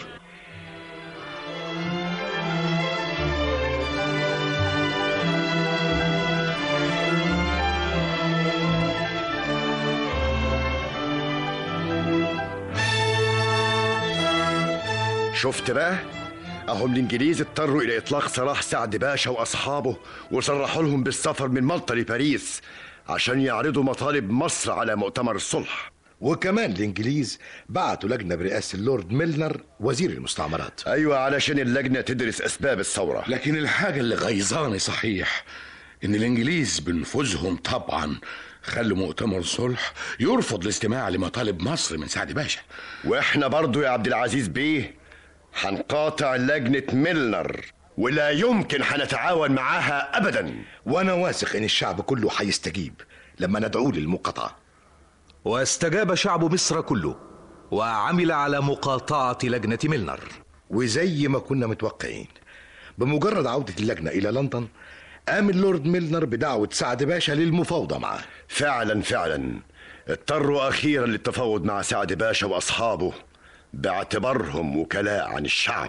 شفت بقى؟ أهم الإنجليز اضطروا إلى إطلاق سراح سعد باشا وأصحابه وصرحوا لهم بالسفر من مالطا لباريس عشان يعرضوا مطالب مصر على مؤتمر الصلح. وكمان الإنجليز بعتوا لجنة برئاسة اللورد ميلنر وزير المستعمرات. أيوة، علشان اللجنة تدرس أسباب الثورة. لكن الحاجة اللي غيظاني صحيح إن الإنجليز بنفوذهم طبعا خلوا مؤتمر صلح يرفض الاستماع لمطالب مصر من سعد باشا. وإحنا برضو يا عبد العزيز بيه هنقاطع لجنة ميلنر ولا يمكن هنتعاون معاها أبدا. وأنا واثق إن الشعب كله هيستجيب لما ندعوه للمقاطعة. واستجاب شعب مصر كله وعمل على مقاطعة لجنة ميلنر. وزي ما كنا متوقعين بمجرد عودة اللجنة إلى لندن قام اللورد ميلنر بدعوة سعد باشا للمفاوضة معه. فعلا فعلا اضطروا أخيرا للتفاوض مع سعد باشا وأصحابه باعتبارهم وكلاء عن الشعب.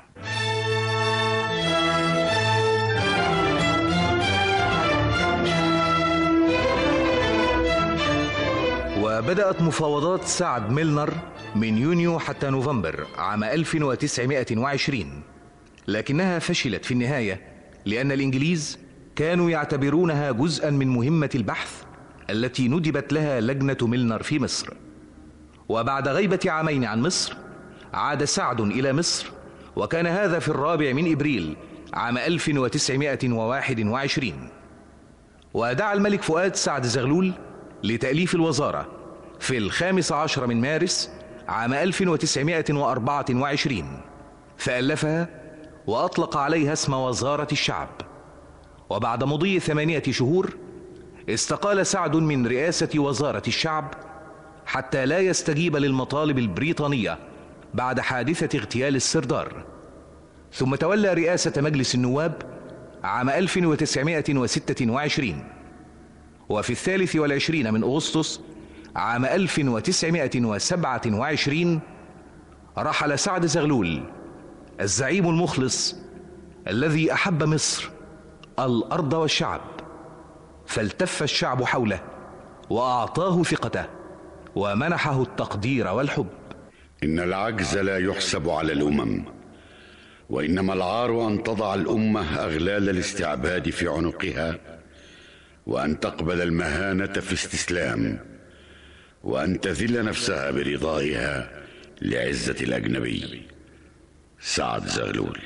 وبدأت مفاوضات سعد ميلنر من يونيو حتى نوفمبر عام ألف وتسعمائة وعشرين، لكنها فشلت في النهاية لأن الإنجليز كانوا يعتبرونها جزءا من مهمة البحث التي ندبت لها لجنة ميلنر في مصر. وبعد غيبة عامين عن مصر عاد سعد إلى مصر، وكان هذا في الرابع من إبريل عام ألف وتسعمائة وواحد وعشرين. ودعا الملك فؤاد سعد زغلول لتأليف الوزارة في الخامس عشر من مارس عام ألف وتسعمائة وأربعة وعشرين، فألفها وأطلق عليها اسم وزارة الشعب. وبعد مضي ثمانية شهور استقال سعد من رئاسة وزارة الشعب حتى لا يستجيب للمطالب البريطانية بعد حادثة اغتيال السردار، ثم تولى رئاسة مجلس النواب عام ألف وتسعمائة وستة وعشرين. وفي الثالث والعشرين من أغسطس عام ألف وتسعمائة وسبعة وعشرين رحل سعد زغلول الزعيم المخلص الذي أحب مصر الأرض والشعب، فالتف الشعب حوله وأعطاه ثقته ومنحه التقدير والحب. إن العجز لا يحسب على الأمم، وإنما العار أن تضع الأمة أغلال الاستعباد في عنقها، وأن تقبل المهانة في استسلام، وأن تذل نفسها برضائها لعزة الأجنبي. سعد زغلول.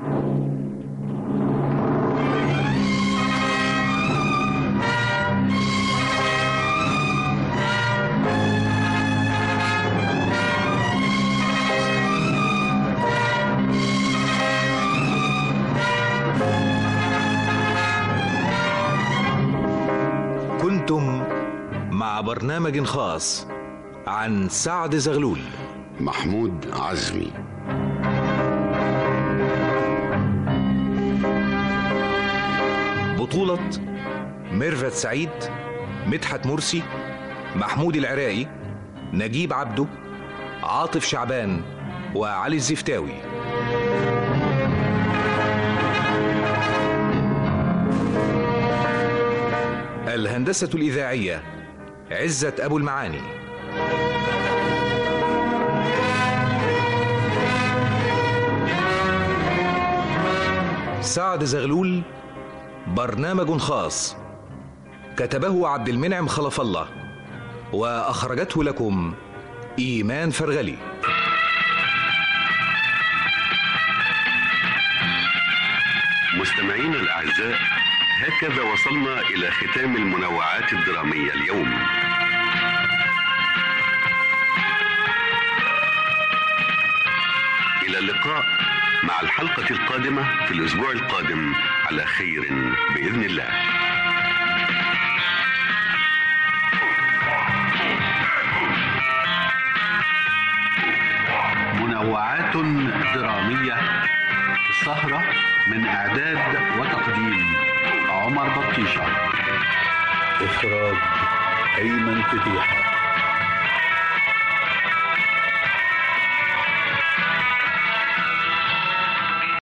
كنتم مع برنامج خاص عن سعد زغلول. محمود عزمي. بطولة ميرفت سعيد، مدحت مرسي، محمود العراقي، نجيب عبده، عاطف شعبان، وعلي الزفتاوي. الهندسة الإذاعية عزت أبو المعاني. سعد زغلول برنامج خاص كتبه عبد المنعم خلف الله وأخرجته لكم إيمان فرغلي. مستمعين الأعزاء، هكذا وصلنا إلى ختام المنوعات الدرامية اليوم. إلى اللقاء مع الحلقة القادمة في الأسبوع القادم على خير بإذن الله. منوعات درامية، سهرة من إعداد وتقديم عمر بطيشة. إخراج أيمن فتيحة.